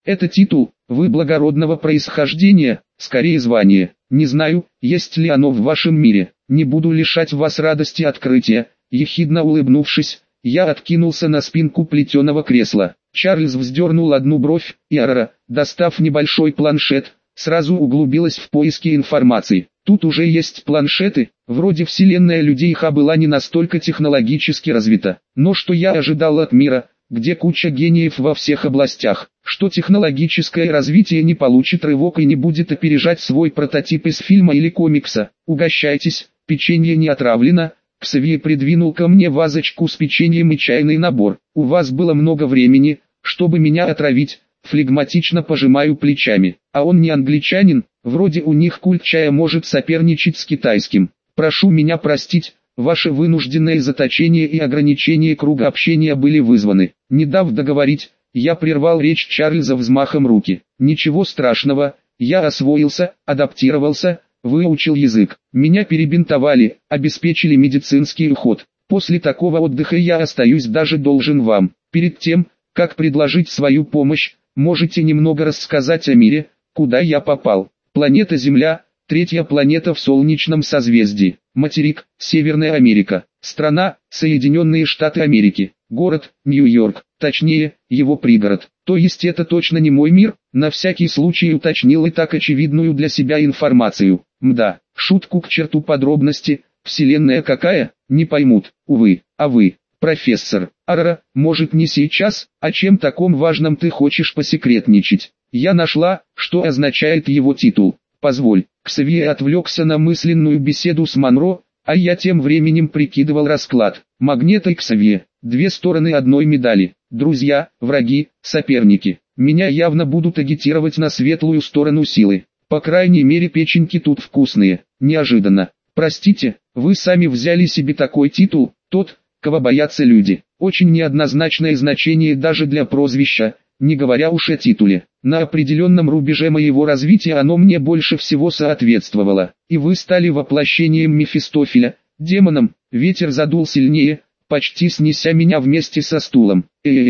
Это титул, вы благородного происхождения, скорее звание. Не знаю, есть ли оно в вашем мире. Не буду лишать вас радости открытия. Ехидно улыбнувшись, я откинулся на спинку плетеного кресла. Чарльз вздернул одну бровь, и Арара, достав небольшой планшет, сразу углубилась в поиски информации. Тут уже есть планшеты, вроде вселенная людей Ха была не настолько технологически развита. Но что я ожидал от мира, где куча гениев во всех областях, что технологическое развитие не получит рывок и не будет опережать свой прототип из фильма или комикса. Угощайтесь, печенье не отравлено. Ксавье придвинул ко мне вазочку с печеньем и чайный набор. У вас было много времени, чтобы меня отравить. Флегматично пожимаю плечами. А он не англичанин, вроде у них культ чая может соперничать с китайским. Прошу меня простить, ваше вынужденное заточение и ограничение круга общения были вызваны. Не дав договорить, я прервал речь Чарльза взмахом руки. Ничего страшного, я освоился, адаптировался, выучил язык. Меня перебинтовали, обеспечили медицинский уход. После такого отдыха я остаюсь даже должен вам. Перед тем, как предложить свою помощь, можете немного рассказать о мире, куда я попал. Планета Земля, третья планета в Солнечном созвездии. Материк, Северная Америка. Страна, Соединенные Штаты Америки. Город, Нью-Йорк. Точнее, его пригород. То есть это точно не мой мир? На всякий случай уточнил и так очевидную для себя информацию. Мда, шутку к черту подробности. Вселенная какая? Не поймут. Увы, а вы, профессор Арара, может не сейчас, о чем таком важном ты хочешь посекретничать? Я нашла, что означает его титул. Позволь. Ксавье отвлекся на мысленную беседу с Монро, а я тем временем прикидывал расклад. Магнета и Ксавье, две стороны одной медали. Друзья, враги, соперники. Меня явно будут агитировать на светлую сторону силы. По крайней мере печеньки тут вкусные. Неожиданно. Простите, вы сами взяли себе такой титул, тот, кого боятся люди. Очень неоднозначное значение даже для прозвища, не говоря уж о титуле. На определенном рубеже моего развития оно мне больше всего соответствовало. И вы стали воплощением Мефистофеля, демоном. Ветер задул сильнее, почти снеся меня вместе со стулом.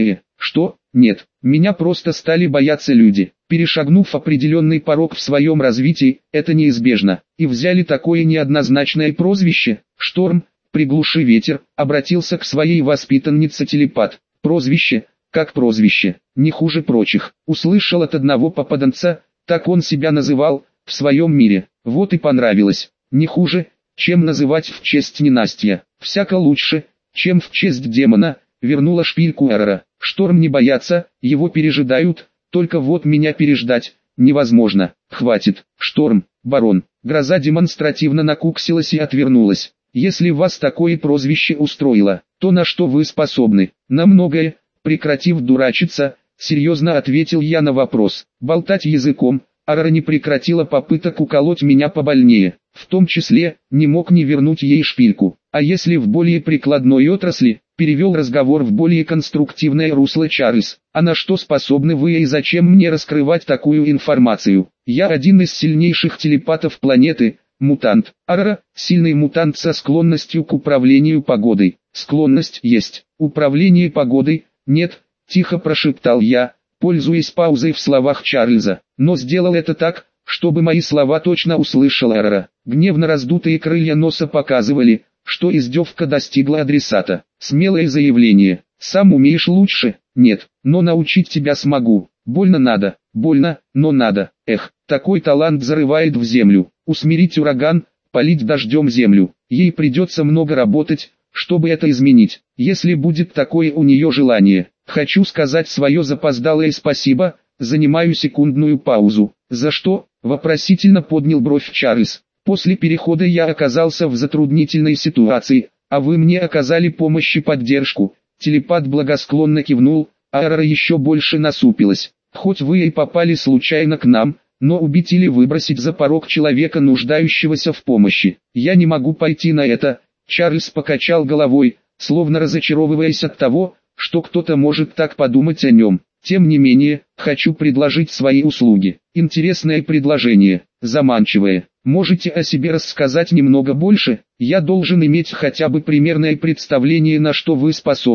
Что? Нет, меня просто стали бояться люди. Перешагнув определенный порог в своем развитии, это неизбежно. И взяли такое неоднозначное прозвище. Шторм, приглуши ветер, обратился к своей воспитаннице телепат. Прозвище, как прозвище, не хуже прочих. Услышал от одного попаданца, так он себя называл, в своем мире. Вот и понравилось. Не хуже, чем называть в честь ненастья. Всяко лучше, чем в честь демона, вернула шпильку Арара. Шторм не боятся, его пережидают, только вот меня переждать невозможно. Хватит. Шторм, барон. Гроза демонстративно накуксилась и отвернулась. Если вас такое прозвище устроило, то на что вы способны? На многое. Прекратив дурачиться, серьезно ответил я на вопрос. Болтать языком, Арара не прекратила попыток уколоть меня побольнее. В том числе, не мог не вернуть ей шпильку. А если в более прикладной отрасли, перевел разговор в более конструктивное русло Чарльз. А на что способны вы и зачем мне раскрывать такую информацию? Я один из сильнейших телепатов планеты, мутант. Арара, сильный мутант со склонностью к управлению погодой. Склонность есть. Управление погодой? Нет, тихо прошептал я, пользуясь паузой в словах Чарльза. Но сделал это так, чтобы мои слова точно услышал Арара. Гневно раздутые крылья носа показывали, что издевка достигла адресата. Смелое заявление. Сам умеешь лучше? Нет, но научить тебя смогу. Больно надо, больно, но надо. Эх, такой талант зарывает в землю. Усмирить ураган, полить дождем землю. Ей придется много работать, чтобы это изменить. Если будет такое у нее желание. Хочу сказать свое запоздалое спасибо. Занимаю секундную паузу. За что? Вопросительно поднял бровь Чарльз. После перехода я оказался в затруднительной ситуации, а вы мне оказали помощь и поддержку. Телепат благосклонно кивнул, а Арара еще больше насупилась. Хоть вы и попали случайно к нам, но убить или выбросить за порог человека, нуждающегося в помощи, я не могу пойти на это. Чарльз покачал головой, словно разочаровываясь от того, что кто-то может так подумать о нем. Тем не менее, хочу предложить свои услуги. Интересное предложение, заманчивое. Можете о себе рассказать немного больше? Я должен иметь хотя бы примерное представление, на что вы способны.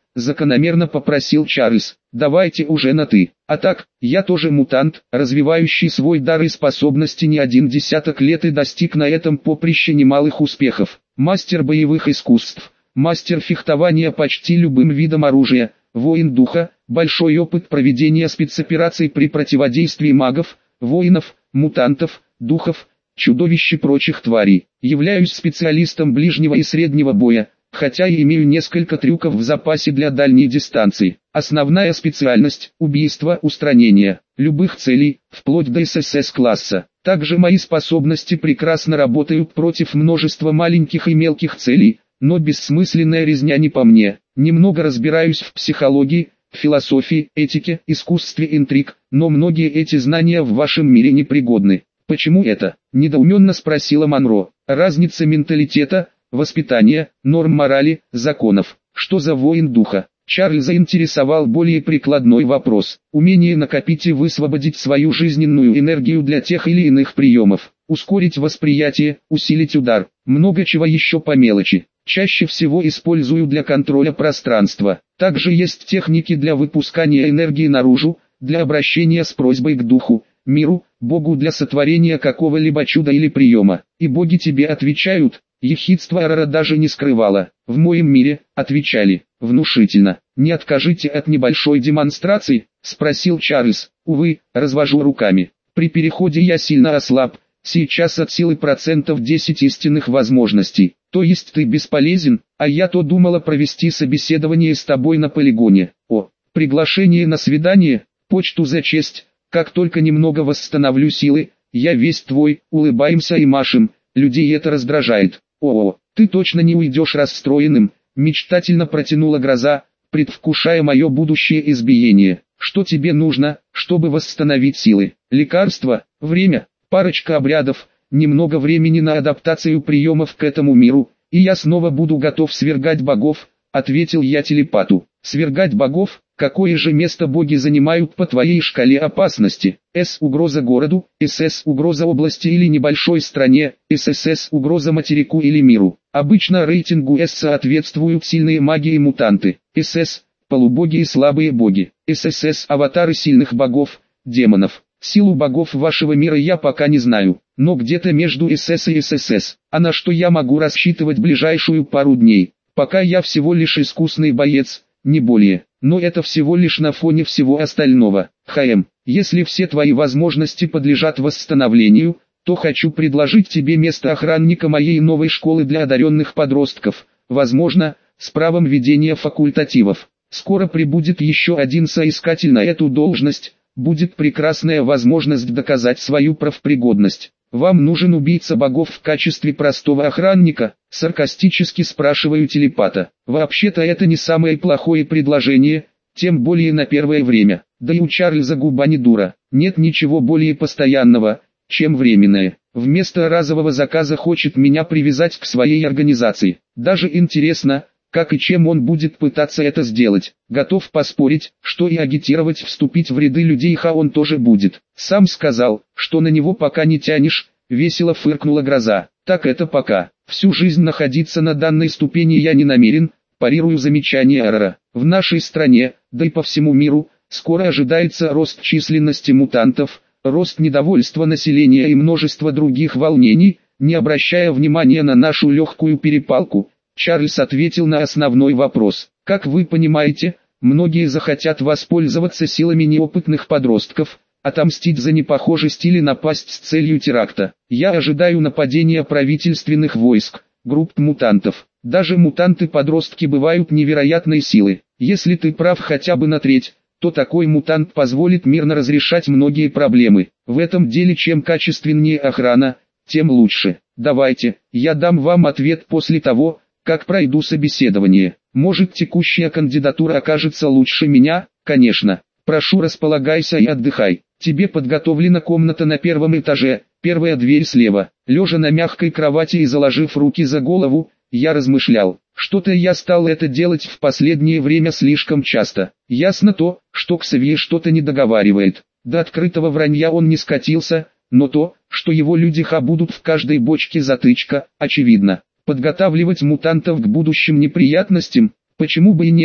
закономерно попросил Чарльз. Давайте уже на «ты». А так, я тоже мутант, развивающий свой дар и способности не один десяток лет и достиг на этом поприще немалых успехов. Мастер боевых искусств, мастер фехтования почти любым видом оружия, воин духа, большой опыт проведения спецопераций при противодействии магов, воинов, мутантов, духов, чудовищ и прочих тварей. Являюсь специалистом ближнего и среднего боя, хотя и имею несколько трюков в запасе для дальней дистанции. Основная специальность – убийство, устранение любых целей, вплоть до ССС-класса. Также мои способности прекрасно работают против множества маленьких и мелких целей, но бессмысленная резня не по мне. Немного разбираюсь в психологии, философии, этике, искусстве интриг, но многие эти знания в вашем мире непригодны. Почему это? Недоуменно спросила Монро. Разница менталитета, воспитания, норм морали, законов. Что за воин духа? Чарльза заинтересовал более прикладной вопрос. Умение накопить и высвободить свою жизненную энергию для тех или иных приемов. Ускорить восприятие, усилить удар. Много чего еще по мелочи. Чаще всего использую для контроля пространства. Также есть техники для выпускания энергии наружу, для обращения с просьбой к духу, миру, Богу для сотворения какого-либо чуда или приема. И боги тебе отвечают. Ехидство Арара даже не скрывала. В моем мире, отвечали, внушительно. Не откажите от небольшой демонстрации, спросил Чарльз. Увы, развожу руками. При переходе я сильно ослаб. Сейчас от силы 10% истинных возможностей. То есть ты бесполезен, а я то думала провести собеседование с тобой на полигоне. О, приглашение на свидание, почту за честь. Как только немного восстановлю силы, я весь твой, улыбаемся и машем. Людей это раздражает. О, ты точно не уйдешь расстроенным, мечтательно протянула Гроза, предвкушая мое будущее избиение. Что тебе нужно, чтобы восстановить силы? Лекарства, время, парочка обрядов, немного времени на адаптацию приемов к этому миру, и я снова буду готов свергать богов, ответил я телепату. Свергать богов? Какое же место боги занимают по твоей шкале опасности? С. Угроза городу, СС. Угроза области или небольшой стране, ССС. Угроза материку или миру. Обычно рейтингу С соответствуют сильные маги и мутанты. СС. Полубоги и слабые боги. ССС. Аватары сильных богов, демонов. Силу богов вашего мира я пока не знаю, но где-то между СС и ССС. А на что я могу рассчитывать ближайшую пару дней? Пока я всего лишь искусный боец, не более. Но это всего лишь на фоне всего остального. ХМ, если все твои возможности подлежат восстановлению, то хочу предложить тебе место охранника моей новой школы для одаренных подростков, возможно, с правом ведения факультативов. Скоро прибудет еще один соискатель на эту должность, будет прекрасная возможность доказать свою профпригодность. Вам нужен убийца богов в качестве простого охранника? Саркастически спрашиваю телепата. Вообще-то это не самое плохое предложение, тем более на первое время. Да и у Чарльза губа не дура. Нет ничего более постоянного, чем временное. Вместо разового заказа хочет меня привязать к своей организации. Даже интересно, как и чем он будет пытаться это сделать. Готов поспорить, что и агитировать вступить в ряды людей он тоже будет. Сам сказал, что на него пока не тянешь, весело фыркнула Гроза. Так это пока. Всю жизнь находиться на данной ступени я не намерен, парирую замечание Арара. В нашей стране, да и по всему миру, скоро ожидается рост численности мутантов, рост недовольства населения и множество других волнений. Не обращая внимания на нашу легкую перепалку, Чарльз ответил на основной вопрос. Как вы понимаете, многие захотят воспользоваться силами неопытных подростков, отомстить за непохожесть или напасть с целью теракта. Я ожидаю нападения правительственных войск, групп мутантов. Даже мутанты-подростки бывают невероятной силы. Если ты прав хотя бы на треть, то такой мутант позволит мирно разрешать многие проблемы. В этом деле чем качественнее охрана, тем лучше. Давайте, я дам вам ответ после того, как пройду собеседование. Может, текущая кандидатура окажется лучше меня? Конечно. Прошу, располагайся и отдыхай. Тебе подготовлена комната на первом этаже, первая дверь слева. Лежа на мягкой кровати и заложив руки за голову, я размышлял. Что-то я стал это делать в последнее время слишком часто. Ясно то, что Ксавье что-то не договаривает. До открытого вранья он не скатился, но то, что его люди будут в каждой бочке затычка, очевидно. Подготавливать мутантов к будущим неприятностям, почему бы и нет,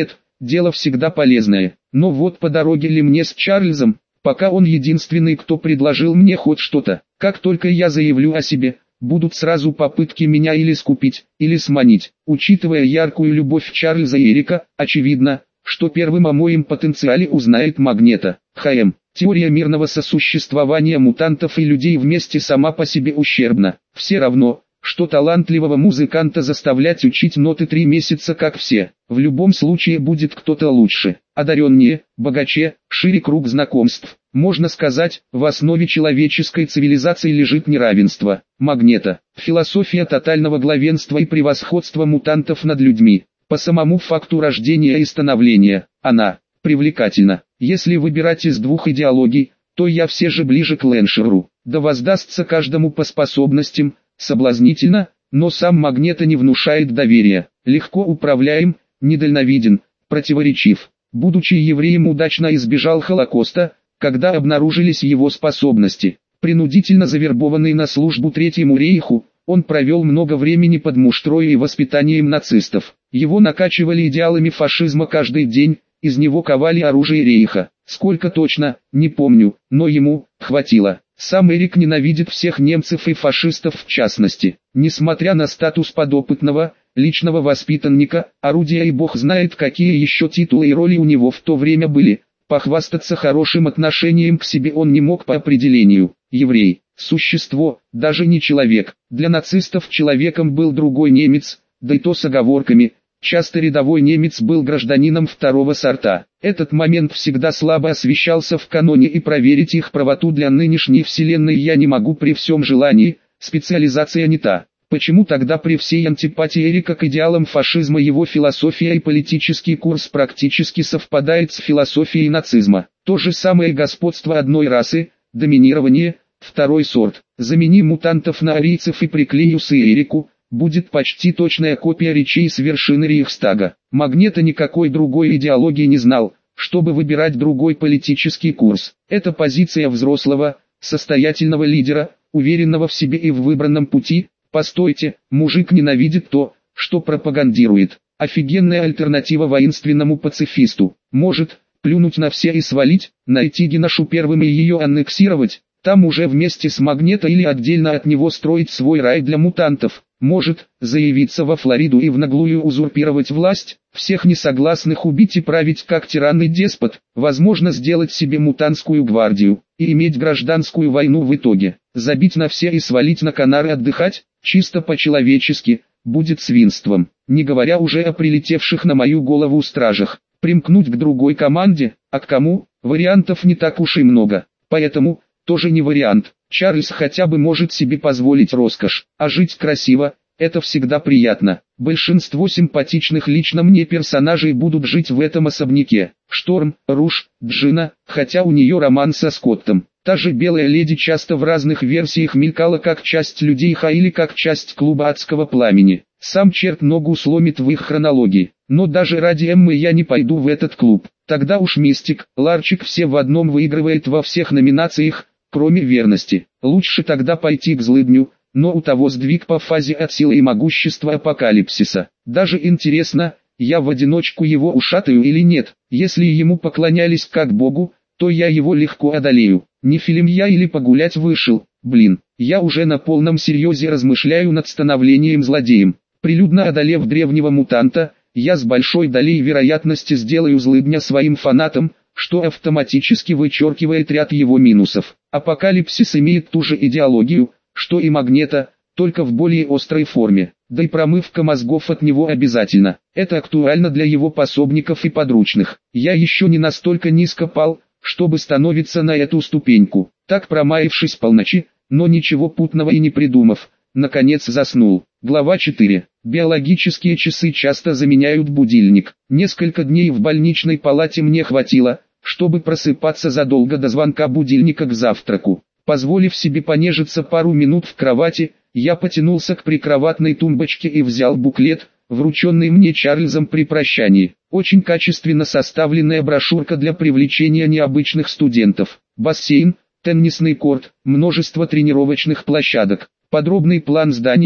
дело всегда полезное. Но вот по дороге ли мне с Чарльзом, пока он единственный, кто предложил мне хоть что-то. Как только я заявлю о себе, будут сразу попытки меня или скупить, или сманить. Учитывая яркую любовь Чарльза и Эрика, очевидно, что первым о моем потенциале узнает Магнето. ХМ. Теория мирного сосуществования мутантов и людей вместе сама по себе ущербна. Все равно, что талантливого музыканта заставлять учить ноты 3 месяца как все. В любом случае будет кто-то лучше, одареннее, богаче, шире круг знакомств. Можно сказать, в основе человеческой цивилизации лежит неравенство. Магнето. Философия тотального главенства и превосходства мутантов над людьми. По самому факту рождения и становления, она привлекательна. Если выбирать из двух идеологий, то я все же ближе к Леншеру. Да воздастся каждому по способностям, соблазнительно, но сам Магнето не внушает доверия. Легко управляем, недальновиден, противоречив. Будучи евреем, удачно избежал Холокоста, когда обнаружились его способности. Принудительно завербованный на службу Третьему рейху, он провел много времени под муштрой и воспитанием нацистов. Его накачивали идеалами фашизма каждый день, из него ковали оружие рейха. Сколько точно, не помню, но ему хватило. Сам Эрик ненавидит всех немцев и фашистов в частности. Несмотря на статус подопытного, личного воспитанника, орудия и бог знает какие еще титулы и роли у него в то время были, похвастаться хорошим отношением к себе он не мог по определению. Еврей, существо, даже не человек. Для нацистов человеком был другой немец, да и то с оговорками. Часто рядовой немец был гражданином второго сорта. Этот момент всегда слабо освещался в каноне, и проверить их правоту для нынешней вселенной я не могу при всем желании, специализация не та. Почему тогда при всей антипатии Эрика к идеалам фашизма его философия и политический курс практически совпадает с философией нацизма? То же самое господство одной расы, доминирование, второй сорт. Замени мутантов на арийцев и приклей усы Эрику, будет почти точная копия речей с вершины Рейхстага. Магнето никакой другой идеологии не знал, чтобы выбирать другой политический курс. Это позиция взрослого, состоятельного лидера, уверенного в себе и в выбранном пути. Постойте, мужик ненавидит то, что пропагандирует. Офигенная альтернатива воинственному пацифисту. Может, плюнуть на все и свалить, найти Геношу первым и ее аннексировать, там уже вместе с Магнето или отдельно от него строить свой рай для мутантов. Может, заявиться во Флориду и в наглую узурпировать власть, всех несогласных убить и править как тиран и деспот, возможно сделать себе мутантскую гвардию, и иметь гражданскую войну в итоге, забить на все и свалить на Канары отдыхать, чисто по-человечески, будет свинством, не говоря уже о прилетевших на мою голову стражах. Примкнуть к другой команде, а к кому, вариантов не так уж и много, поэтому, тоже не вариант. Чарльз хотя бы может себе позволить роскошь, а жить красиво – это всегда приятно. Большинство симпатичных лично мне персонажей будут жить в этом особняке. Шторм, Руж, Джина, хотя у нее роман со Скоттом. Та же Белая Леди часто в разных версиях мелькала как часть Людей Ха или как часть Клуба Адского Пламени. Сам черт ногу сломит в их хронологии. Но даже ради Эммы я не пойду в этот клуб. Тогда уж Мистик, Ларчик все в одном выигрывает во всех номинациях, кроме верности. Лучше тогда пойти к злыдню, но у того сдвиг по фазе от силы и могущества апокалипсиса. Даже интересно, я в одиночку его ушатаю или нет. Если ему поклонялись как богу, то я его легко одолею. Не фильм я или погулять вышел, блин. Я уже на полном серьезе размышляю над становлением злодеем. Прилюдно одолев древнего мутанта, я с большой долей вероятности сделаю злыдня своим фанатом, что автоматически вычеркивает ряд его минусов. Апокалипсис имеет ту же идеологию, что и Магнето, только в более острой форме. Да и промывка мозгов от него обязательно. Это актуально для его пособников и подручных. Я еще не настолько низко пал, чтобы становиться на эту ступеньку. Так промаявшись полночи, но ничего путного и не придумав, наконец заснул. Глава 4. Биологические часы часто заменяют будильник. Несколько дней в больничной палате мне хватило, чтобы просыпаться задолго до звонка будильника к завтраку. Позволив себе понежиться пару минут в кровати, я потянулся к прикроватной тумбочке и взял буклет, врученный мне Чарльзом при прощании. Очень качественно составленная брошюрка для привлечения необычных студентов. Бассейн, теннисный корт, множество тренировочных площадок, подробный план здания,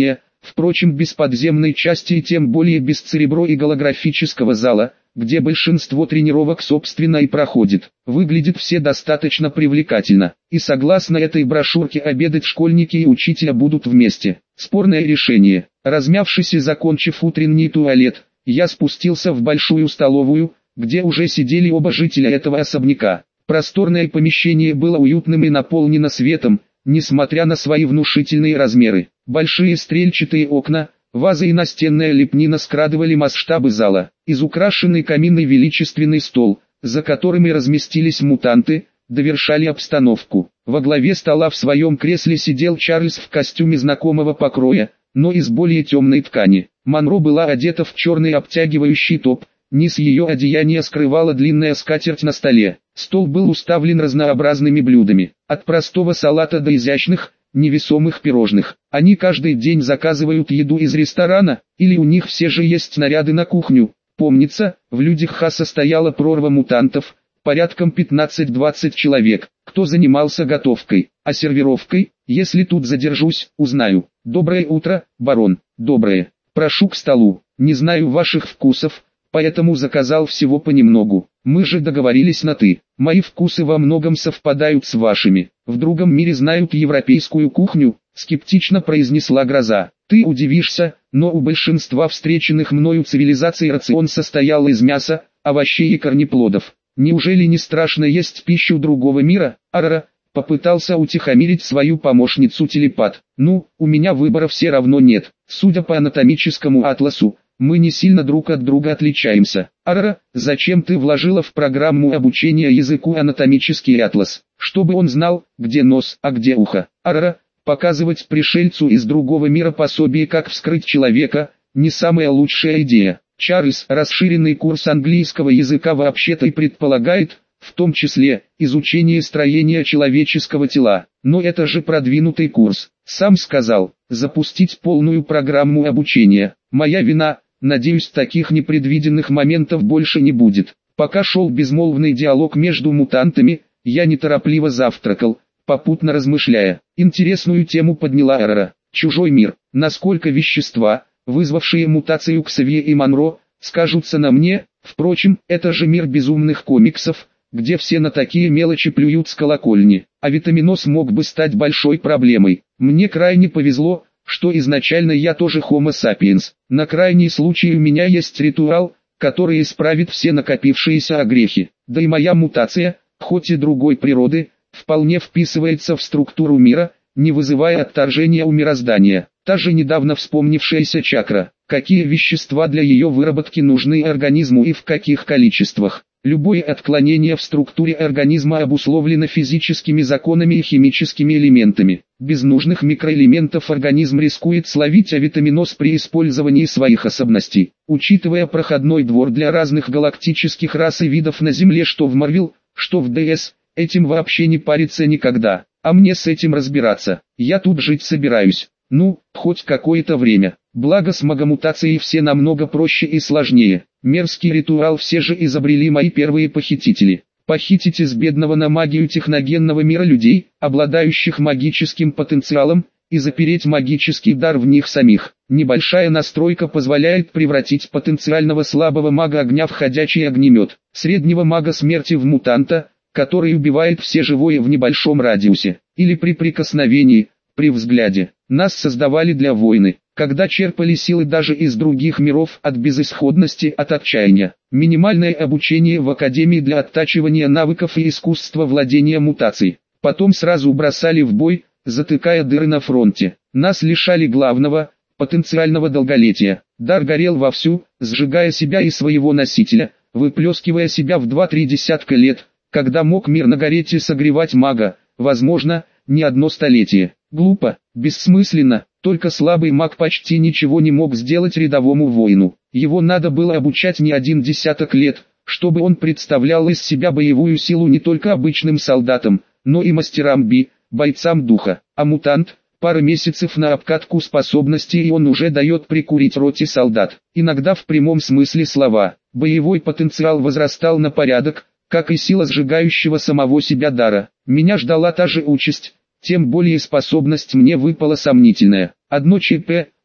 Впрочем, без подземной части и тем более без церебро и голографического зала, где большинство тренировок собственно и проходит, выглядит все достаточно привлекательно. И согласно этой брошюрке обедать школьники и учителя будут вместе. Спорное решение. Размявшись и закончив утренний туалет, я спустился в большую столовую, где уже сидели оба жителя этого особняка. Просторное помещение было уютным и наполнено светом, несмотря на свои внушительные размеры. Большие стрельчатые окна, вазы и настенная лепнина скрадывали масштабы зала. Изукрашенный каминный величественный стол, за которым и разместились мутанты, довершали обстановку. Во главе стола в своем кресле сидел Чарльз в костюме знакомого покроя, но из более темной ткани. Монро была одета в черный обтягивающий топ, низ ее одеяния скрывала длинная скатерть на столе. Стол был уставлен разнообразными блюдами, от простого салата до изящных, невесомых пирожных. Они каждый день заказывают еду из ресторана, или у них все же есть наряды на кухню. Помнится, в людях Ха состояла прорва мутантов, порядком 15-20 человек, кто занимался готовкой, а сервировкой, если тут задержусь, узнаю. Доброе утро, барон. Доброе. Прошу к столу. Не знаю ваших вкусов, поэтому заказал всего понемногу. Мы же договорились на «ты». Мои вкусы во многом совпадают с вашими. В другом мире знают европейскую кухню, скептично произнесла Гроза. Ты удивишься, но у большинства встреченных мною цивилизаций рацион состоял из мяса, овощей и корнеплодов. Неужели не страшно есть пищу другого мира? Арара попытался утихомирить свою помощницу телепат. Ну, у меня выбора все равно нет. Судя по анатомическому атласу, мы не сильно друг от друга отличаемся. Арара, зачем ты вложила в программу обучения языку анатомический атлас? Чтобы он знал, где нос, а где ухо. Арара, показывать пришельцу из другого мира пособие, как вскрыть человека, не самая лучшая идея. Чарльз, расширенный курс английского языка вообще-то и предполагает, в том числе, изучение строения человеческого тела. Но это же продвинутый курс. Сам сказал, запустить полную программу обучения. Моя вина, надеюсь, таких непредвиденных моментов больше не будет. Пока шел безмолвный диалог между мутантами, я неторопливо завтракал, попутно размышляя. Интересную тему подняла Арара. Чужой мир. Насколько вещества, вызвавшие мутацию Ксавье и Монро, скажутся на мне. Впрочем, это же мир безумных комиксов, где все на такие мелочи плюют с колокольни. А витаминоз мог бы стать большой проблемой. Мне крайне повезло, что изначально я тоже Homo sapiens. На крайний случай у меня есть ритуал, который исправит все накопившиеся огрехи. Да и моя мутация, хоть и другой природы, вполне вписывается в структуру мира, не вызывая отторжения у мироздания. Та же недавно вспомнившаяся чакра. Какие вещества для ее выработки нужны организму и в каких количествах. Любое отклонение в структуре организма обусловлено физическими законами и химическими элементами. Без нужных микроэлементов организм рискует словить авитаминоз при использовании своих особенностей. Учитывая проходной двор для разных галактических рас и видов на Земле, что в Марвел, что в ДС, этим вообще не париться никогда. А мне с этим разбираться. Я тут жить собираюсь. Ну, хоть какое-то время. Благо с магомутацией все намного проще и сложнее. Мерзкий ритуал все же изобрели мои первые похитители. Похитить из бедного на магию техногенного мира людей, обладающих магическим потенциалом, и запереть магический дар в них самих. Небольшая настройка позволяет превратить потенциального слабого мага огня в ходячий огнемет. Среднего мага смерти в мутанта, который убивает все живое в небольшом радиусе. Или при прикосновении, при взгляде. Нас создавали для войны, когда черпали силы даже из других миров от безысходности, от отчаяния. Минимальное обучение в академии для оттачивания навыков и искусства владения мутацией. Потом сразу бросали в бой, затыкая дыры на фронте. Нас лишали главного, потенциального долголетия. Дар горел вовсю, сжигая себя и своего носителя, выплескивая себя в 2-3 десятка лет, когда мог мирно гореть и согревать мага, возможно, не одно столетие. Глупо, бессмысленно, только слабый маг почти ничего не мог сделать рядовому воину. Его надо было обучать не 1 десяток лет, чтобы он представлял из себя боевую силу не только обычным солдатам, но и мастерам би, бойцам духа. А мутант, пара месяцев на обкатку способностей и он уже дает прикурить роте солдат. Иногда в прямом смысле слова. Боевой потенциал возрастал на порядок, как и сила сжигающего самого себя дара. Меня ждала та же участь. Тем более способность мне выпала сомнительная. Одно ЧП,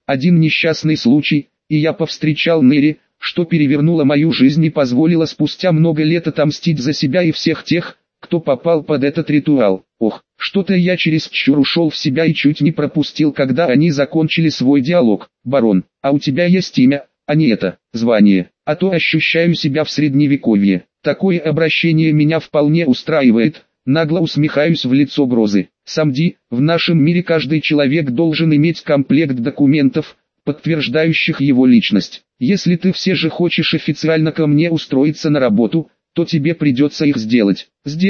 один несчастный случай, и я повстречал Нэри, что перевернуло мою жизнь и позволило спустя много лет отомстить за себя и всех тех, кто попал под этот ритуал. Ох, что-то я чересчур ушел в себя и чуть не пропустил, когда они закончили свой диалог. Барон, а у тебя есть имя, а не это, звание, а то ощущаю себя в средневековье. Такое обращение меня вполне устраивает. Нагло усмехаюсь в лицо Грозы. Самди, в нашем мире каждый человек должен иметь комплект документов, подтверждающих его личность. Если ты все же хочешь официально ко мне устроиться на работу, то тебе придется их сделать.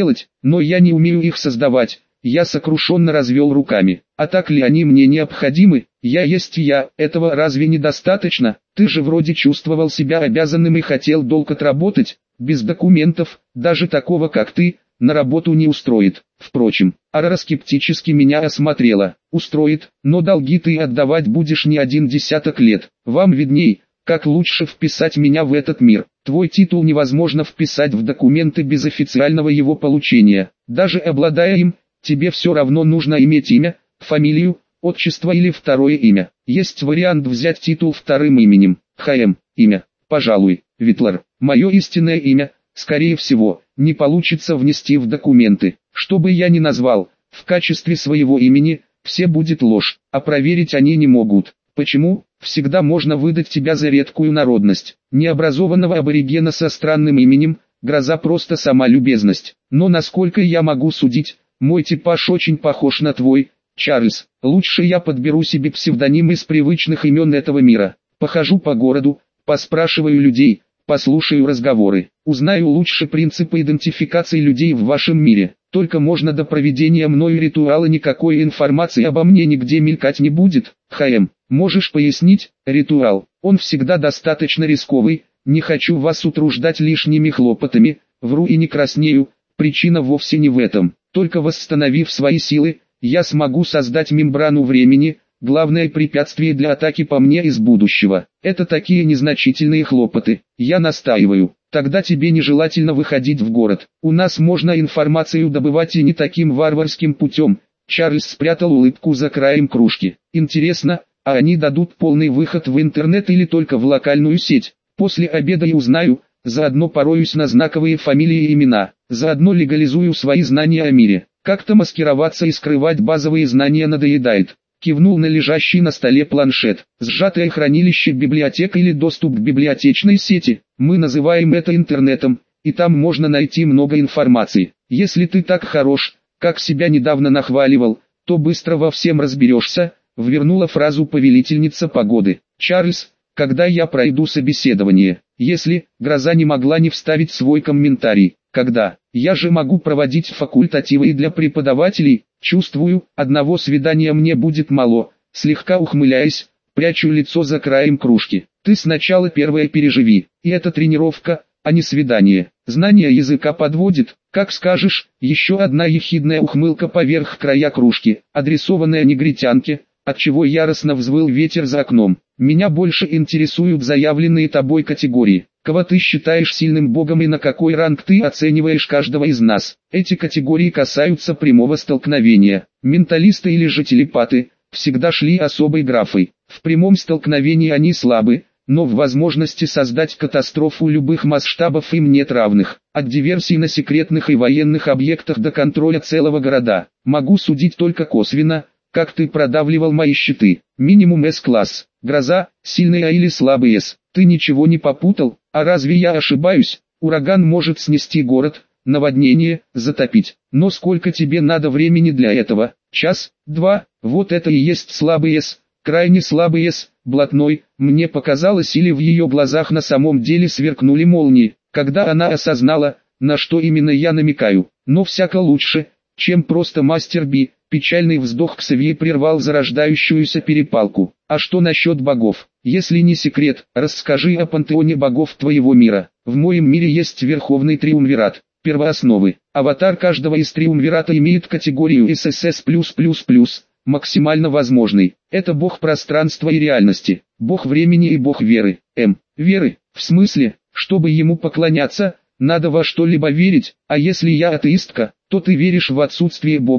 Но я не умею их создавать. Я сокрушенно развел руками. А так ли они мне необходимы? Я есть я, этого разве недостаточно? Ты же вроде чувствовал себя обязанным и хотел долг отработать. Без документов, даже такого как ты, на работу не устроит. Впрочем, Арара скептически меня осмотрела. Устроит, но долги ты отдавать будешь не 1 десяток лет. Вам видней, как лучше вписать меня в этот мир. Твой титул невозможно вписать в документы без официального его получения. Даже обладая им, тебе все равно нужно иметь имя, фамилию, отчество или второе имя. Есть вариант взять титул вторым именем. Имя, пожалуй, Витлар. Мое истинное имя, скорее всего, не получится внести в документы. Что бы я ни назвал, в качестве своего имени, все будет ложь, а проверить они не могут. Почему? Всегда можно выдать тебя за редкую народность. Необразованного аборигена со странным именем, Гроза просто сама любезность. Но насколько я могу судить, мой типаж очень похож на твой, Чарльз. Лучше я подберу себе псевдоним из привычных имен этого мира. Похожу по городу, поспрашиваю людей, послушаю разговоры, узнаю лучше принципы идентификации людей в вашем мире. Только можно до проведения мною ритуала никакой информации обо мне нигде мелькать не будет. Можешь пояснить, ритуал, он всегда достаточно рисковый, не хочу вас утруждать лишними хлопотами, вру и не краснею, причина вовсе не в этом. Только восстановив свои силы, я смогу создать мембрану времени, главное препятствие для атаки по мне из будущего. Это такие незначительные хлопоты, я настаиваю. Тогда тебе нежелательно выходить в город. У нас можно информацию добывать и не таким варварским путем. Чарльз спрятал улыбку за краем кружки. Интересно, а они дадут полный выход в интернет или только в локальную сеть? После обеда я узнаю, заодно пороюсь на знаковые фамилии и имена. Заодно легализую свои знания о мире. Как-то маскироваться и скрывать базовые знания надоедает. Кивнул на лежащий на столе планшет. Сжатое хранилище библиотек или доступ к библиотечной сети. Мы называем это интернетом, и там можно найти много информации. Если ты так хорош, как себя недавно нахваливал, то быстро во всем разберешься, ввернула фразу повелительница погоды. Чарльз, когда я пройду собеседование? Если, Гроза не могла не вставить свой комментарий. Когда? Я же могу проводить факультативы и для преподавателей. Чувствую, одного свидания мне будет мало. Слегка ухмыляясь, прячу лицо за краем кружки. Ты сначала первое переживи. И это тренировка, а не свидание. Знание языка подводит. Как скажешь. Еще одна ехидная ухмылка поверх края кружки, адресованная негритянке, отчего яростно взвыл ветер за окном. Меня больше интересуют заявленные тобой категории. Кого ты считаешь сильным богом и на какой ранг ты оцениваешь каждого из нас? Эти категории касаются прямого столкновения. Менталисты или же телепаты всегда шли особой графой. В прямом столкновении они слабы, но в возможности создать катастрофу любых масштабов им нет равных. От диверсий на секретных и военных объектах до контроля целого города. Могу судить только косвенно, как ты продавливал мои щиты. Минимум С-класс. Гроза, сильный А или слабый С. Ты ничего не попутал? А разве я ошибаюсь? Ураган может снести город, наводнение, затопить. Но сколько тебе надо времени для этого? Час, два, вот это и есть слабый С. Крайне слабый С, блатной. Мне показалось, или в ее глазах на самом деле сверкнули молнии, когда она осознала, на что именно я намекаю. Но всяко лучше, чем просто мастер Би. Печальный вздох Ксавье прервал зарождающуюся перепалку. А что насчет богов? Если не секрет, расскажи о пантеоне богов твоего мира. В моем мире есть Верховный Триумвират, первоосновы. Аватар каждого из Триумвирата имеет категорию ССС+++, максимально возможный. Это бог пространства и реальности, бог времени и бог веры. Веры, в смысле, чтобы ему поклоняться, надо во что-либо верить, а если я атеистка, то ты веришь в отсутствие бога,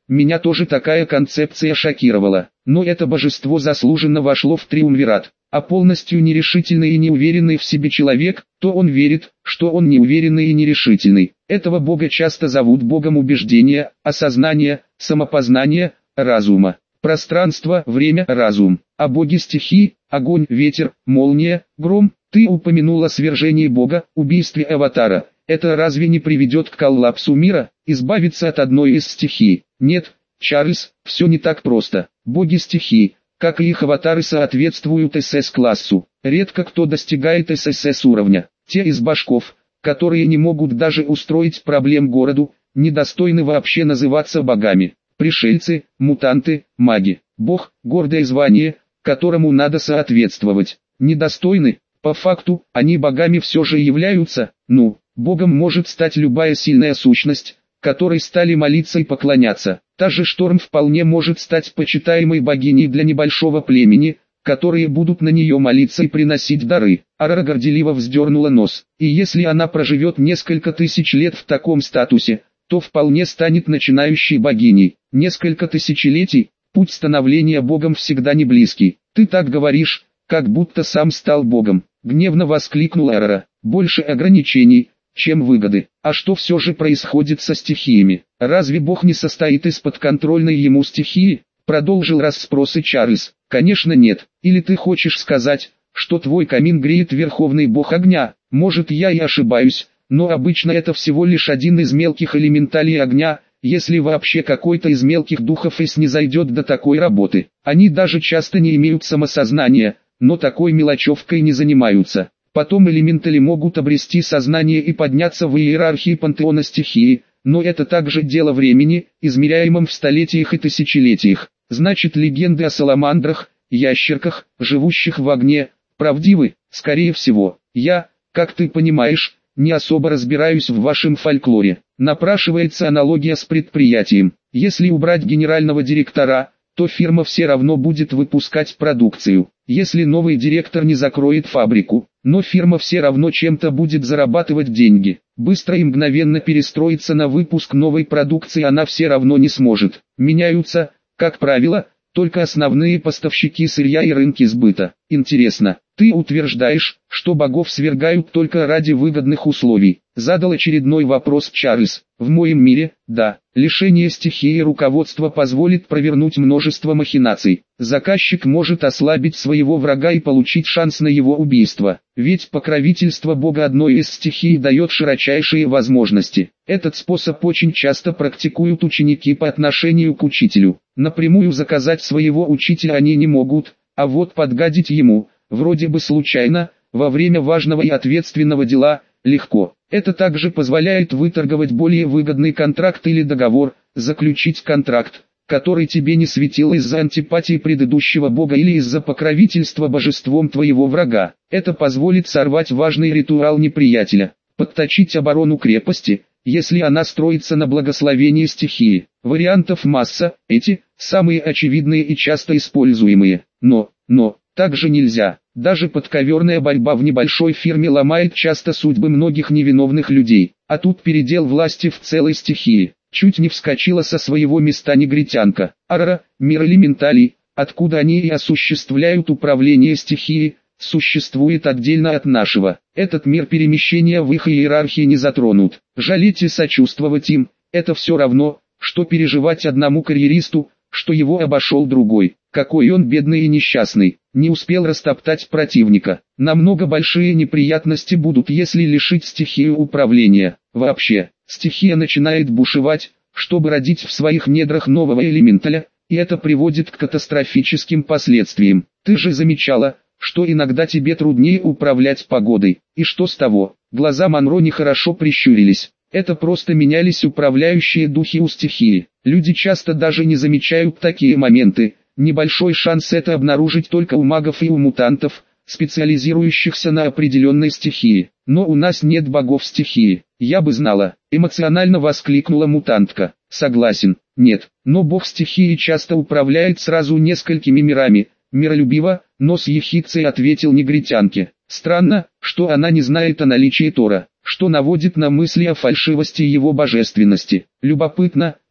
Меня тоже такая концепция шокировала. Но это божество заслуженно вошло в триумвират. А полностью нерешительный и неуверенный в себе человек, то он верит, что он неуверенный и нерешительный. Этого Бога часто зовут Богом убеждения, осознания, самопознания, разума. Пространство, время, разум. А боги стихий, огонь, ветер, молния, гром. Ты упомянул о свержении Бога, убийстве аватара. Это разве не приведет к коллапсу мира, избавиться от одной из стихий? Нет, Чарльз, все не так просто. Боги стихий, как и их аватары, соответствуют СС-классу. Редко кто достигает ССС уровня. Те из башков, которые не могут даже устроить проблем городу, недостойны вообще называться богами. Пришельцы, мутанты, маги. Бог – гордое звание, которому надо соответствовать. Недостойны, по факту, они богами все же являются. Богом может стать любая сильная сущность, которой стали молиться и поклоняться. Та же Шторм вполне может стать почитаемой богиней для небольшого племени, которые будут на нее молиться и приносить дары. Арара горделиво вздернула нос. И если она проживет несколько тысяч лет в таком статусе, то вполне станет начинающей богиней. Несколько тысячелетий, путь становления богом всегда не близкий. Ты так говоришь, как будто сам стал богом. Гневно воскликнула Арара. Больше ограничений, чем выгоды. А что все же происходит со стихиями? Разве Бог не состоит из подконтрольной ему стихии? Продолжил расспросы Чарльз. Конечно нет. Или ты хочешь сказать, что твой камин греет верховный бог огня? Может, я и ошибаюсь, но обычно это всего лишь один из мелких элементалей огня, если вообще какой-то из мелких духов и снизойдет до такой работы. Они даже часто не имеют самосознания, но такой мелочевкой не занимаются. Потом элементали могут обрести сознание и подняться в иерархии пантеона стихии, но это также дело времени, измеряемом в столетиях и тысячелетиях. Значит, легенды о саламандрах, ящерках, живущих в огне, правдивы? Скорее всего. Я, как ты понимаешь, не особо разбираюсь в вашем фольклоре. Напрашивается аналогия с предприятием. Если убрать генерального директора, то фирма все равно будет выпускать продукцию. Если новый директор не закроет фабрику, но фирма все равно чем-то будет зарабатывать деньги. Быстро и мгновенно перестроиться на выпуск новой продукции она все равно не сможет. Меняются, как правило, только основные поставщики сырья и рынки сбыта. Интересно, ты утверждаешь, что богов свергают только ради выгодных условий? Задал очередной вопрос Чарльз. В моем мире, да, лишение стихии руководства позволит провернуть множество махинаций. Заказчик может ослабить своего врага и получить шанс на его убийство. Ведь покровительство бога одной из стихий дает широчайшие возможности. Этот способ очень часто практикуют ученики по отношению к учителю. Напрямую заказать своего учителя они не могут, а вот подгадить ему, вроде бы случайно, во время важного и ответственного дела, легко. Это также позволяет выторговать более выгодный контракт или договор, заключить контракт, который тебе не светил из-за антипатии предыдущего бога или из-за покровительства божеством твоего врага. Это позволит сорвать важный ритуал неприятеля, подточить оборону крепости, если она строится на благословении стихии. Вариантов масса, эти, самые очевидные и часто используемые. Но, также нельзя. Даже подковерная борьба в небольшой фирме ломает часто судьбы многих невиновных людей. А тут передел власти в целой стихии. Чуть не вскочила со своего места негритянка. Арара, мир элементалей, откуда они и осуществляют управление стихией, существует отдельно от нашего. Этот мир перемещения в их иерархии не затронут. Жалеть и сочувствовать им, это все равно, что переживать одному карьеристу, что его обошел другой. Какой он бедный и несчастный, не успел растоптать противника. Намного большие неприятности будут, если лишить стихию управления. Вообще, стихия начинает бушевать, чтобы родить в своих недрах нового элементаля, и это приводит к катастрофическим последствиям. Ты же замечала, что иногда тебе труднее управлять погодой. И что с того? Глаза Монро нехорошо прищурились. Это просто менялись управляющие духи у стихии. Люди часто даже не замечают такие моменты. Небольшой шанс это обнаружить только у магов и у мутантов, специализирующихся на определенной стихии. Но у нас нет богов стихии. Я бы знала, эмоционально воскликнула мутантка. Согласен, нет, но бог стихии часто управляет сразу несколькими мирами. Миролюбиво, но с ехидцей ответил негритянке. Странно, что она не знает о наличии Тора, что наводит на мысли о фальшивости его божественности. Любопытно,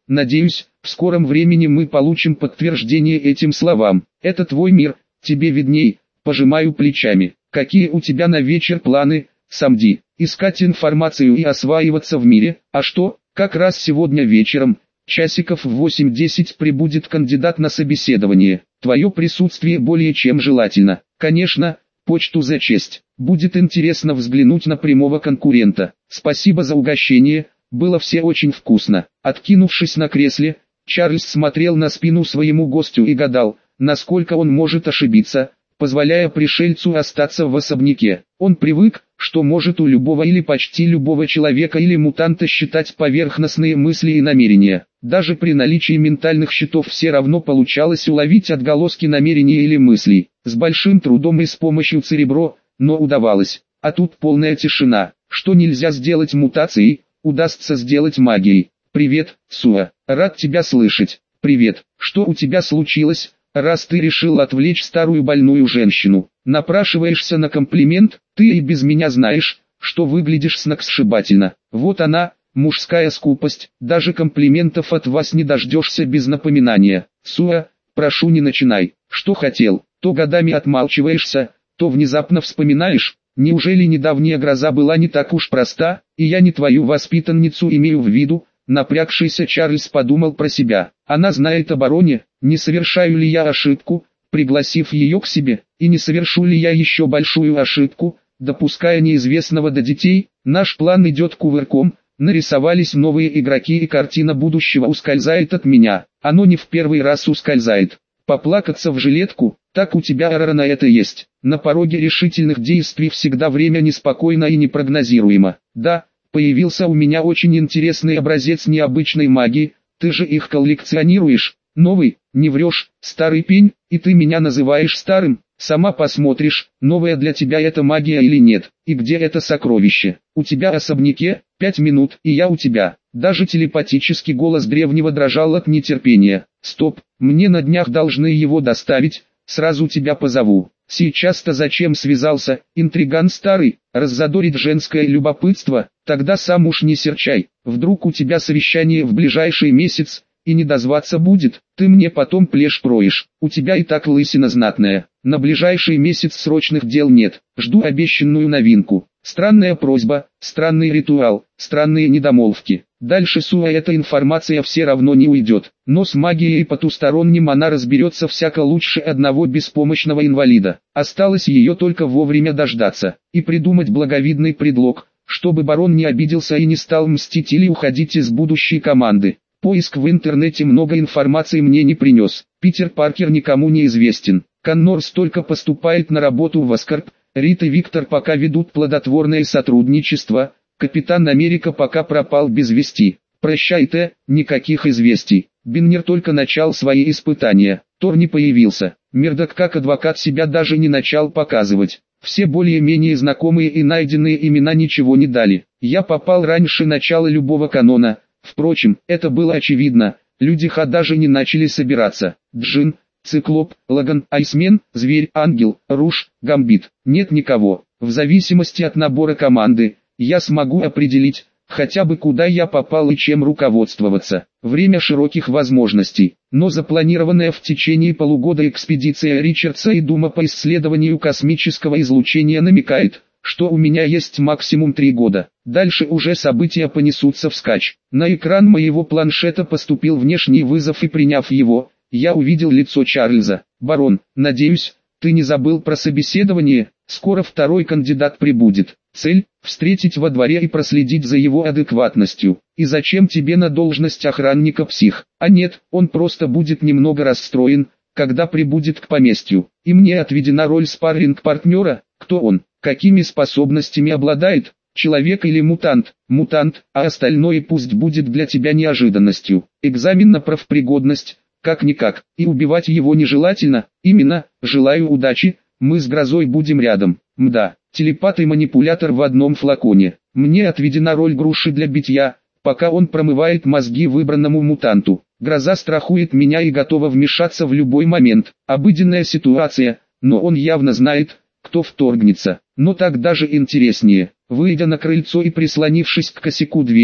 Надеюсь, в скором времени мы получим подтверждение этим словам. Это твой мир, тебе видней, пожимаю плечами. Какие у тебя на вечер планы, Самди? Искать информацию и осваиваться в мире, а что, как раз сегодня вечером, часиков в 8-10 прибудет кандидат на собеседование. Твое присутствие более чем желательно. Конечно, почту за честь. Будет интересно взглянуть на прямого конкурента. Спасибо за угощение, было все очень вкусно. Откинувшись на кресле, Чарльз смотрел на спину своему гостю и гадал, насколько он может ошибиться, позволяя пришельцу остаться в особняке. Он привык, что может у любого или почти любого человека или мутанта считать поверхностные мысли и намерения. Даже при наличии ментальных щитов все равно получалось уловить отголоски намерений или мыслей. С большим трудом и с помощью церебро, но удавалось. А тут полная тишина. Что нельзя сделать мутацией, удастся сделать магией. «Привет, Суа, рад тебя слышать». «Привет, что у тебя случилось, раз ты решил отвлечь старую больную женщину? Напрашиваешься на комплимент, ты и без меня знаешь, что выглядишь сногсшибательно». Вот она, мужская скупость, даже комплиментов от вас не дождешься без напоминания. «Суа, прошу, не начинай. Что хотел, то годами отмалчиваешься, то внезапно вспоминаешь. Неужели недавняя гроза была не так уж проста, и я не твою воспитанницу имею в виду?» Напрягшийся Чарльз подумал про себя. Она знает о бароне, не совершаю ли я ошибку, пригласив ее к себе, и не совершу ли я еще большую ошибку, допуская неизвестного до детей. Наш план идет кувырком, нарисовались новые игроки и картина будущего ускользает от меня. Оно не в первый раз ускользает. Поплакаться в жилетку, так у тебя Арара на это есть. На пороге решительных действий всегда время неспокойно и непрогнозируемо. Да, появился у меня очень интересный образец необычной магии, ты же их коллекционируешь. Новый, не врешь, старый пень, и ты меня называешь старым. Сама посмотришь, новая для тебя это магия или нет, и где это сокровище. У тебя особняке, 5 минут, и я у тебя. Даже телепатический голос древнего дрожал от нетерпения. Стоп, мне на днях должны его доставить, сразу тебя позову. Сейчас-то зачем связался, интриган старый, раззадорить женское любопытство, тогда сам уж не серчай. Вдруг у тебя совещание в ближайший месяц, и не дозваться будет, ты мне потом плешь проешь. У тебя и так лысина знатная. На ближайший месяц срочных дел нет, жду обещанную новинку. Странная просьба, странный ритуал, странные недомолвки. Дальше Суа эта информация все равно не уйдет, но с магией и потусторонним она разберется всяко лучше одного беспомощного инвалида. Осталось ее только вовремя дождаться, и придумать благовидный предлог, чтобы барон не обиделся и не стал мстить или уходить из будущей команды. Поиск в интернете много информации мне не принес. Питер Паркер никому не известен. Коннорс только поступает на работу в Аскарп. Рит и Виктор пока ведут плодотворное сотрудничество. Капитан Америка пока пропал без вести. Прощай, Т, никаких известий. Биннер только начал свои испытания. Тор не появился. Мердок как адвокат себя даже не начал показывать. Все более-менее знакомые и найденные имена ничего не дали. Я попал раньше начала любого канона. Впрочем, это было очевидно. Люди Ха даже не начали собираться. Джин, Циклоп, Лаган, Айсмен, Зверь, Ангел, Руш, Гамбит. Нет никого. В зависимости от набора команды, я смогу определить, хотя бы куда я попал и чем руководствоваться. Время широких возможностей. Но запланированная в течение полугода экспедиция Ричардса и Дума по исследованию космического излучения намекает, что у меня есть максимум 3 года. Дальше уже события понесутся вскачь. На экран моего планшета поступил внешний вызов, и приняв его, я увидел лицо Чарльза. «Барон, надеюсь, ты не забыл про собеседование? Скоро второй кандидат прибудет. Цель – встретить во дворе и проследить за его адекватностью. И зачем тебе на должность охранника псих? А нет, он просто будет немного расстроен, когда прибудет к поместью. И мне отведена роль спарринг-партнера. Кто он? Какими способностями обладает? Человек или мутант? Мутант, а остальное пусть будет для тебя неожиданностью. Экзамен на профпригодность, как-никак, и убивать его нежелательно. Именно, желаю удачи, мы с Грозой будем рядом. Мда, телепат и манипулятор в одном флаконе. Мне отведена роль груши для битья, пока он промывает мозги выбранному мутанту. Гроза страхует меня и готова вмешаться в любой момент. Обыденная ситуация, но он явно знает, кто вторгнется. Но так даже интереснее. Выйдя на крыльцо и прислонившись к косяку двери,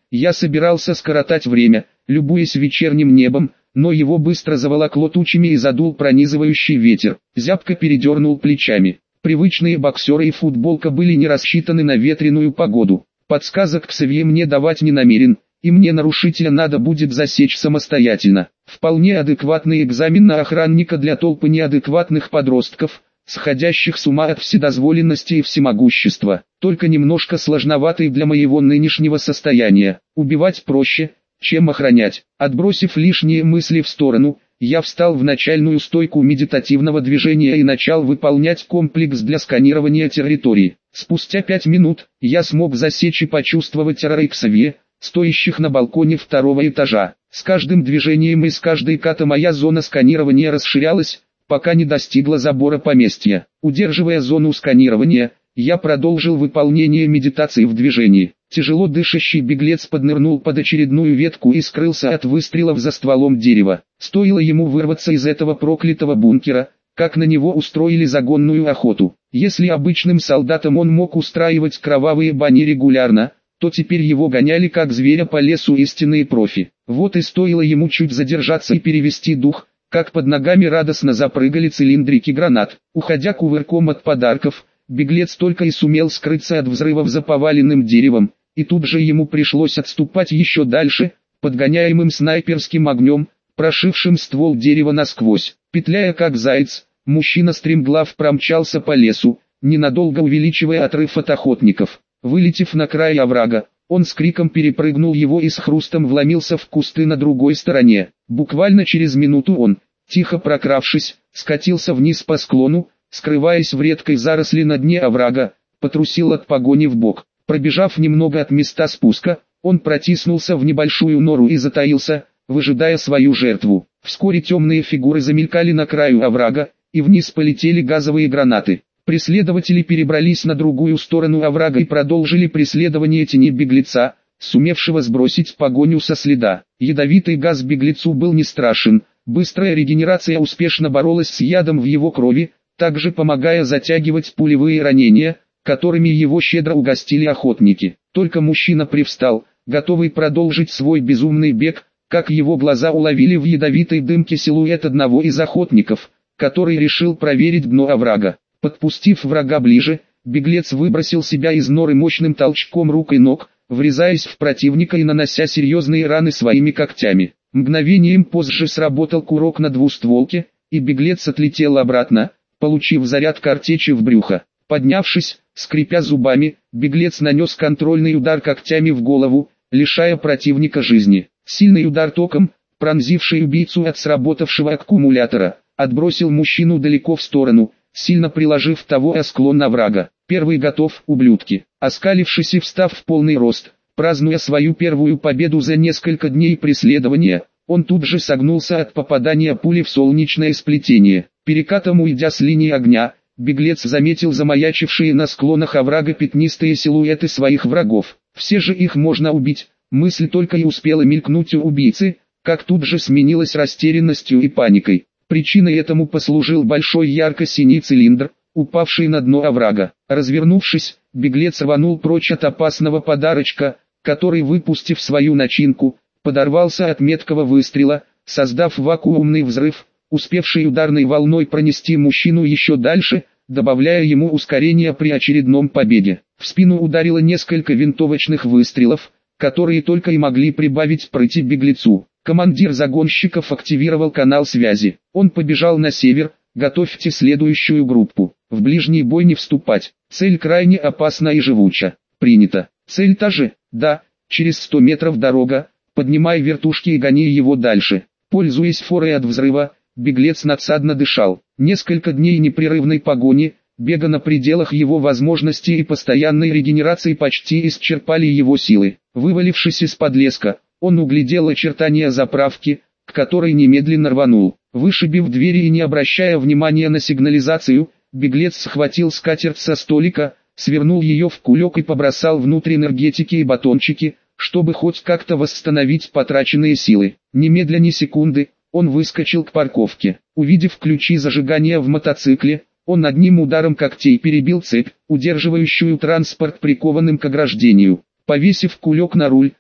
Я собирался скоротать время, любуясь вечерним небом, но его быстро заволокло тучами и задул пронизывающий ветер. Зябко передернул плечами. Привычные боксеры и футболка были не рассчитаны на ветреную погоду. Подсказок Ксавье мне давать не намерен, и мне нарушителя надо будет засечь самостоятельно. Вполне адекватный экзамен на охранника для толпы неадекватных подростков, сходящих с ума от вседозволенности и всемогущества, только немножко сложноватый для моего нынешнего состояния. Убивать проще, чем охранять. Отбросив лишние мысли в сторону, я встал в начальную стойку медитативного движения и начал выполнять комплекс для сканирования территории. Спустя 5 минут, я смог засечь и почувствовать Ксавье, стоящих на балконе второго этажа. С каждым движением и с каждой ката моя зона сканирования расширялась, пока не достигла забора поместья. Удерживая зону сканирования, я продолжил выполнение медитации в движении. Тяжело дышащий беглец поднырнул под очередную ветку и скрылся от выстрелов за стволом дерева. Стоило ему вырваться из этого проклятого бункера, как на него устроили загонную охоту. Если обычным солдатам он мог устраивать кровавые бани регулярно, то теперь его гоняли как зверя по лесу истинные профи. Вот и стоило ему чуть задержаться и перевести дух, как под ногами радостно запрыгали цилиндрики гранат. Уходя кувырком от подарков, беглец только и сумел скрыться от взрывов за поваленным деревом, и тут же ему пришлось отступать еще дальше, подгоняемым снайперским огнем, прошившим ствол дерева насквозь. Петляя как заяц, мужчина стремглав промчался по лесу, ненадолго увеличивая отрыв от охотников. Вылетев на край оврага, он с криком перепрыгнул его и с хрустом вломился в кусты на другой стороне. Буквально через минуту он, тихо прокравшись, скатился вниз по склону, скрываясь в редкой заросли на дне оврага, потрусил от погони вбок. Пробежав немного от места спуска, он протиснулся в небольшую нору и затаился, выжидая свою жертву. Вскоре темные фигуры замелькали на краю оврага, и вниз полетели газовые гранаты. Преследователи перебрались на другую сторону оврага и продолжили преследование тени беглеца, сумевшего сбросить погоню со следа. Ядовитый газ беглецу был не страшен, быстрая регенерация успешно боролась с ядом в его крови, также помогая затягивать пулевые ранения, которыми его щедро угостили охотники. Только мужчина привстал, готовый продолжить свой безумный бег, как его глаза уловили в ядовитой дымке силуэт одного из охотников, который решил проверить дно оврага. Подпустив врага ближе, беглец выбросил себя из норы мощным толчком рук и ног, врезаясь в противника и нанося серьезные раны своими когтями. Мгновением позже сработал курок на двустволке, и беглец отлетел обратно, получив заряд картечи в брюхо. Поднявшись, скрипя зубами, беглец нанес контрольный удар когтями в голову, лишая противника жизни. Сильный удар током, пронзивший убийцу от сработавшего аккумулятора, отбросил мужчину далеко в сторону, сильно приложив того о склон оврага. Первый готов, ублюдки. Оскалившись и встав в полный рост, празднуя свою первую победу за несколько дней преследования, он тут же согнулся от попадания пули в солнечное сплетение. Перекатом уйдя с линии огня, беглец заметил замаячившие на склонах оврага пятнистые силуэты своих врагов. Все же их можно убить, мысль только и успела мелькнуть у убийцы, как тут же сменилась растерянностью и паникой. Причиной этому послужил большой ярко-синий цилиндр, упавший на дно оврага. Развернувшись, беглец рванул прочь от опасного подарочка, который, выпустив свою начинку, подорвался от меткого выстрела, создав вакуумный взрыв, успевший ударной волной пронести мужчину еще дальше, добавляя ему ускорение при очередном побеге. В спину ударило несколько винтовочных выстрелов, которые только и могли прибавить прыти беглецу. Командир загонщиков активировал канал связи. Он побежал на север, готовьте следующую группу. В ближний бой не вступать. Цель крайне опасна и живуча. Принято. Цель та же? Да. Через 100 метров дорога. Поднимай вертушки и гони его дальше. Пользуясь форой от взрыва, беглец надсадно дышал. Несколько дней непрерывной погони, бега на пределах его возможностей и постоянной регенерации почти исчерпали его силы. Вывалившись из-под леска, он углядел очертания заправки, к которой немедленно рванул. Вышибив двери и не обращая внимания на сигнализацию, беглец схватил скатерть со столика, свернул ее в кулек и побросал внутрь энергетики и батончики, чтобы хоть как-то восстановить потраченные силы. Немедля ни секунды, он выскочил к парковке. Увидев ключи зажигания в мотоцикле, он одним ударом когтей перебил цепь, удерживающую транспорт прикованным к ограждению. Повесив кулек на руль,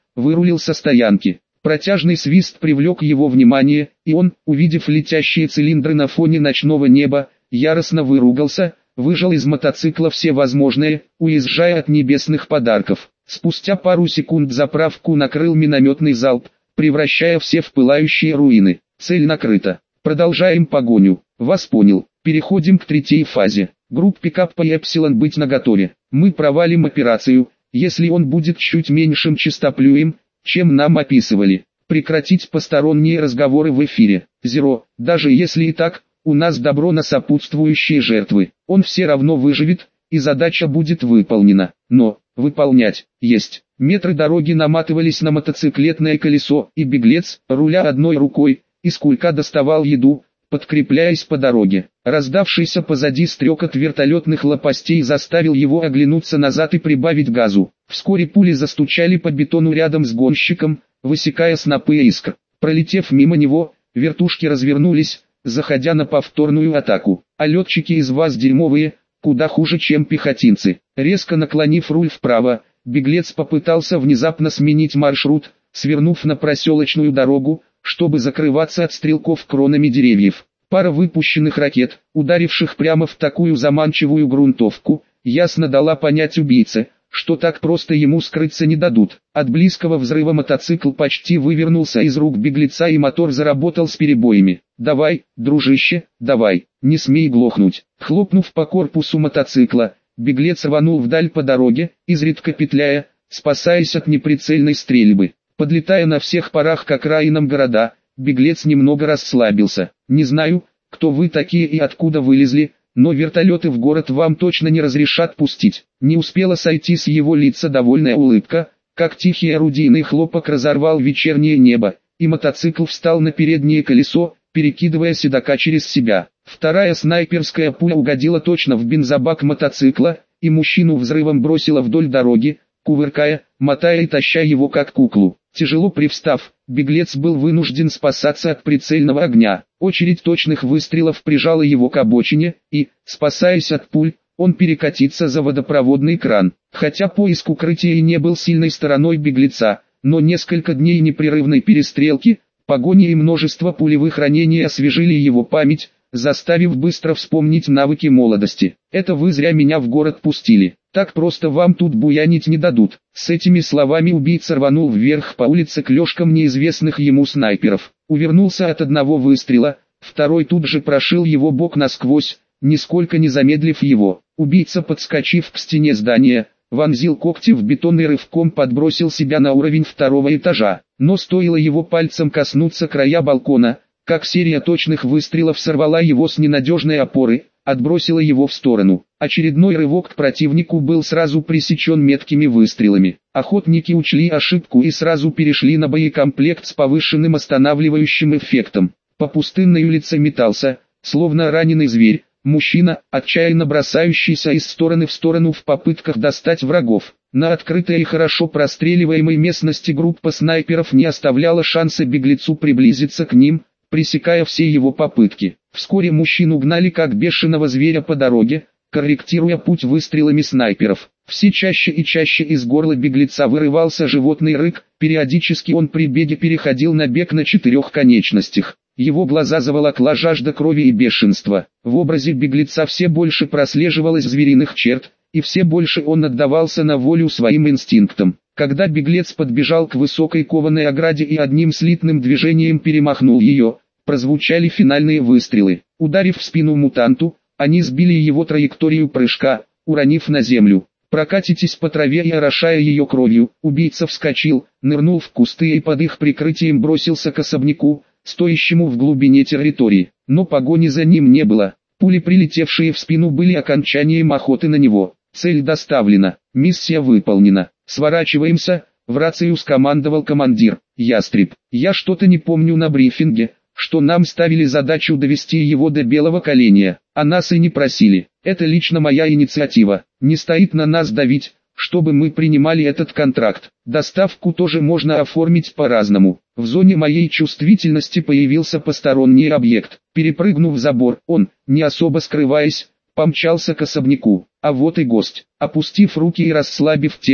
вырулил со стоянки. Протяжный свист привлек его внимание, и он, увидев летящие цилиндры на фоне ночного неба, яростно выругался, выжал из мотоцикла все возможное, уезжая от небесных подарков. Спустя пару секунд заправку накрыл минометный залп, превращая все в пылающие руины. Цель накрыта. Продолжаем погоню. Вас понял. Переходим к третьей фазе. Группе Каппа и Эпсилон быть наготове. Мы провалим операцию, если он будет чуть меньшим чистоплюем, чем нам описывали. Прекратить посторонние разговоры в эфире. Зеро, даже если и так, у нас добро на сопутствующие жертвы. Он все равно выживет, и задача будет выполнена. Но, выполнять, есть. Метры дороги наматывались на мотоциклетное колесо, и беглец, руля одной рукой, из кулька доставал еду, подкрепляясь по дороге. Раздавшийся позади стрекот вертолетных лопастей заставил его оглянуться назад и прибавить газу. Вскоре пули застучали по бетону рядом с гонщиком, высекая снопы искр. Пролетев мимо него, вертушки развернулись, заходя на повторную атаку. А летчики из вас дерьмовые, куда хуже, чем пехотинцы. Резко наклонив руль вправо, беглец попытался внезапно сменить маршрут, свернув на проселочную дорогу, чтобы закрываться от стрелков кронами деревьев. Пара выпущенных ракет, ударивших прямо в такую заманчивую грунтовку, ясно дала понять убийце, что так просто ему скрыться не дадут. От близкого взрыва мотоцикл почти вывернулся из рук беглеца и мотор заработал с перебоями. «Давай, дружище, давай, не смей глохнуть». Хлопнув по корпусу мотоцикла, беглец рванул вдаль по дороге, изредка петляя, спасаясь от неприцельной стрельбы. Подлетая на всех парах к окраинам города, беглец немного расслабился. «Не знаю, кто вы такие и откуда вылезли, но вертолеты в город вам точно не разрешат пустить». Не успела сойти с его лица довольная улыбка, как тихий орудийный хлопок разорвал вечернее небо, и мотоцикл встал на переднее колесо, перекидывая седока через себя. Вторая снайперская пуля угодила точно в бензобак мотоцикла, и мужчину взрывом бросила вдоль дороги, кувыркая, мотая и таща его как куклу. Тяжело привстав, беглец был вынужден спасаться от прицельного огня. Очередь точных выстрелов прижала его к обочине, и, спасаясь от пуль, он перекатится за водопроводный кран. Хотя поиск укрытия и не был сильной стороной беглеца, но несколько дней непрерывной перестрелки, погони и множество пулевых ранений освежили его память, заставив быстро вспомнить навыки молодости. «Это вы зря меня в город пустили. Так просто вам тут буянить не дадут». С этими словами убийца рванул вверх по улице к лёжкам неизвестных ему снайперов. Увернулся от одного выстрела, второй тут же прошил его бок насквозь, нисколько не замедлив его. Убийца, подскочив к стене здания, вонзил когти в бетон и рывком подбросил себя на уровень второго этажа. Но стоило его пальцем коснуться края балкона, как серия точных выстрелов сорвала его с ненадежной опоры, отбросила его в сторону. Очередной рывок к противнику был сразу пресечен меткими выстрелами. Охотники учли ошибку и сразу перешли на боекомплект с повышенным останавливающим эффектом. По пустынной улице метался, словно раненый зверь, мужчина, отчаянно бросающийся из стороны в сторону в попытках достать врагов. На открытой и хорошо простреливаемой местности группа снайперов не оставляла шанса беглецу приблизиться к ним, пресекая все его попытки. Вскоре мужчину гнали как бешеного зверя по дороге, корректируя путь выстрелами снайперов. Все чаще и чаще из горла беглеца вырывался животный рык, периодически он при беге переходил на бег на четырех конечностях. Его глаза заволокла жажда крови и бешенства. В образе беглеца все больше прослеживалось звериных черт, и все больше он отдавался на волю своим инстинктам. Когда беглец подбежал к высокой кованой ограде и одним слитным движением перемахнул ее, прозвучали финальные выстрелы. Ударив в спину мутанту, они сбили его траекторию прыжка, уронив на землю. Прокатитесь по траве и орошая ее кровью. Убийца вскочил, нырнул в кусты и под их прикрытием бросился к особняку, стоящему в глубине территории. Но погони за ним не было. Пули, прилетевшие в спину, были окончанием охоты на него. Цель доставлена, миссия выполнена. «Сворачиваемся», — в рацию скомандовал командир. «Ястреб, я что-то не помню на брифинге, что нам ставили задачу довести его до белого коленя, а нас и не просили. Это лично моя инициатива, не стоит на нас давить, чтобы мы принимали этот контракт. Доставку тоже можно оформить по-разному. В зоне моей чувствительности появился посторонний объект. Перепрыгнув забор, он, не особо скрываясь, помчался к особняку. А вот и гость. Опустив руки и расслабив тело,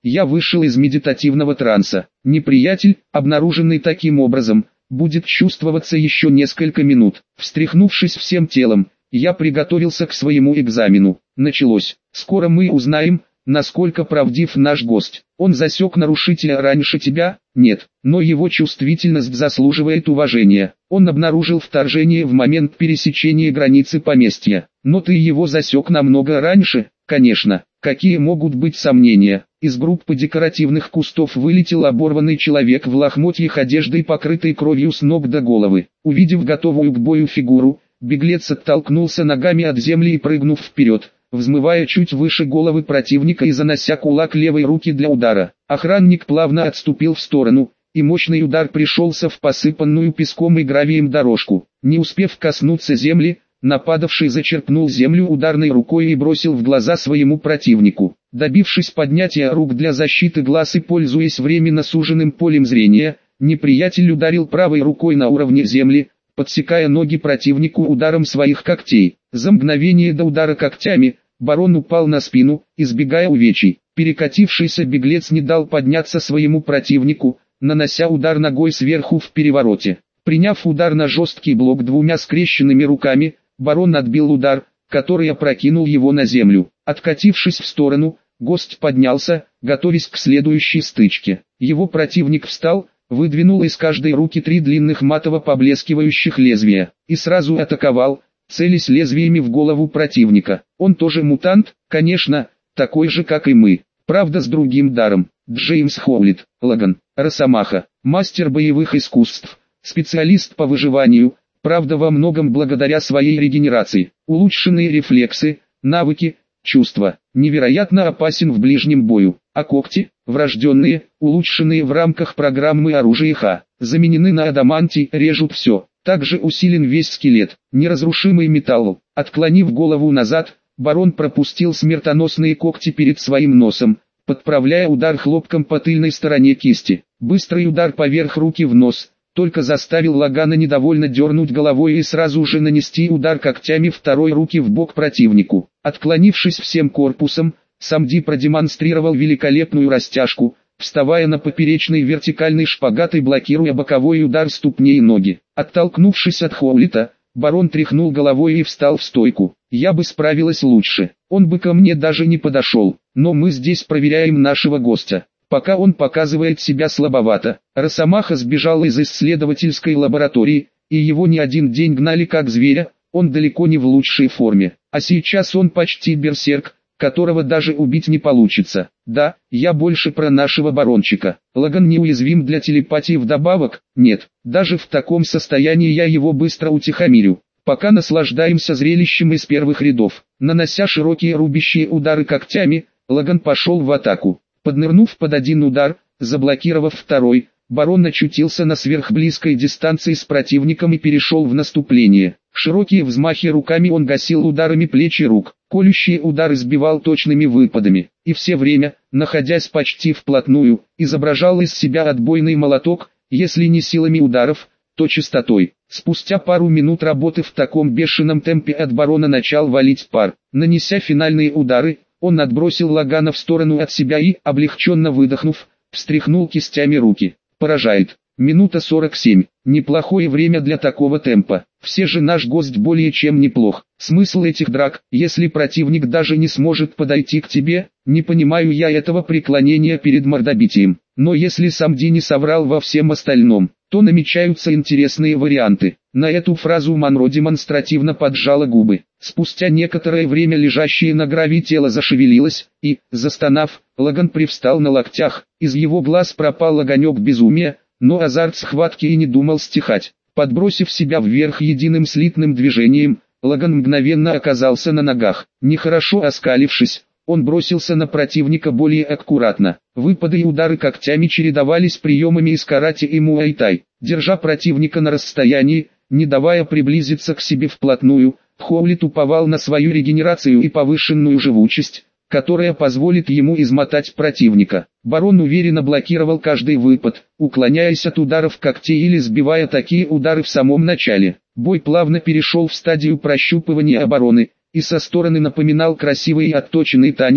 Я вышел из медитативного транса. Неприятель, обнаруженный таким образом, будет чувствоваться еще несколько минут. Встряхнувшись всем телом, я приготовился к своему экзамену. Началось. Скоро мы узнаем, насколько правдив наш гость. Он засек нарушителя раньше тебя? Нет, но его чувствительность заслуживает уважения. Он обнаружил вторжение в момент пересечения границы поместья. Но ты его засек намного раньше? Конечно. Какие могут быть сомнения? Из группы декоративных кустов вылетел оборванный человек в лохмотьях одежды, покрытой кровью с ног до головы. Увидев готовую к бою фигуру, беглец оттолкнулся ногами от земли и, прыгнув вперед, взмывая чуть выше головы противника и занося кулак левой руки для удара, охранник плавно отступил в сторону, и мощный удар пришелся в посыпанную песком и гравием дорожку. Не успев коснуться земли, нападавший зачерпнул землю ударной рукой и бросил в глаза своему противнику. Добившись поднятия рук для защиты глаз и пользуясь временно суженным полем зрения, неприятель ударил правой рукой на уровне земли, подсекая ноги противнику ударом своих когтей. За мгновение до удара когтями, барон упал на спину, избегая увечий. Перекатившийся беглец не дал подняться своему противнику, нанося удар ногой сверху в перевороте. Приняв удар на жесткий блок двумя скрещенными руками, барон отбил удар, который опрокинул его на землю. Откатившись в сторону, гость поднялся, готовясь к следующей стычке. Его противник встал, выдвинул из каждой руки 3 длинных матово поблескивающих лезвия, и сразу атаковал, целясь лезвиями в голову противника. Он тоже мутант, конечно, такой же как и мы, правда с другим даром. Джеймс Хоулит, Логан, Росомаха, мастер боевых искусств, специалист по выживанию, правда во многом благодаря своей регенерации. Улучшенные рефлексы, навыки, чувства, невероятно опасен в ближнем бою. А когти, врожденные, улучшенные в рамках программы оружия Х, заменены на адамантий, режут все. Также усилен весь скелет, неразрушимый металл. Отклонив голову назад, барон пропустил смертоносные когти перед своим носом, подправляя удар хлопком по тыльной стороне кисти. Быстрый удар поверх руки в нос только заставил Логана недовольно дернуть головой и сразу же нанести удар когтями второй руки в бок противнику. Отклонившись всем корпусом, Самди продемонстрировал великолепную растяжку, вставая на поперечный вертикальный шпагат и блокируя боковой удар ступней и ноги. Оттолкнувшись от Хоулита, барон тряхнул головой и встал в стойку. Я бы справилась лучше, он бы ко мне даже не подошел, но мы здесь проверяем нашего гостя. Пока он показывает себя слабовато. Росомаха сбежал из исследовательской лаборатории, и его не один день гнали как зверя, он далеко не в лучшей форме. А сейчас он почти берсерк, которого даже убить не получится. Да, я больше про нашего барончика. Логан неуязвим для телепатии вдобавок? Нет, даже в таком состоянии я его быстро утихомирю. Пока наслаждаемся зрелищем из первых рядов. Нанося широкие рубящие удары когтями, Логан пошел в атаку. Поднырнув под один удар, заблокировав второй, барон очутился на сверхблизкой дистанции с противником и перешел в наступление. Широкие взмахи руками он гасил ударами плеч и рук, колющие удары сбивал точными выпадами, и все время, находясь почти вплотную, изображал из себя отбойный молоток, если не силами ударов, то частотой. Спустя пару минут работы в таком бешеном темпе от барона начал валить пар. Нанеся финальные удары, он отбросил Логана в сторону от себя и, облегченно выдохнув, встряхнул кистями руки. Поражает. Минута 47. Неплохое время для такого темпа. Все же наш гость более чем неплох. Смысл этих драк, если противник даже не сможет подойти к тебе? Не понимаю я этого преклонения перед мордобитием. Но если Самди не соврал во всем остальном, то намечаются интересные варианты. На эту фразу Монро демонстративно поджала губы. Спустя некоторое время лежащее на гравии тело зашевелилось, и, застонав, Логан привстал на локтях. Из его глаз пропал огонек безумия, но азарт схватки и не думал стихать. Подбросив себя вверх единым слитным движением, Логан мгновенно оказался на ногах. Нехорошо оскалившись, он бросился на противника более аккуратно. Выпады и удары когтями чередовались приемами из карате и муай-тай. Держа противника на расстоянии, не давая приблизиться к себе вплотную, Хоулит уповал на свою регенерацию и повышенную живучесть, которая позволит ему измотать противника. Барон уверенно блокировал каждый выпад, уклоняясь от ударов когтей или сбивая такие удары в самом начале. Бой плавно перешел в стадию прощупывания обороны, и со стороны напоминал красивый и отточенный танец,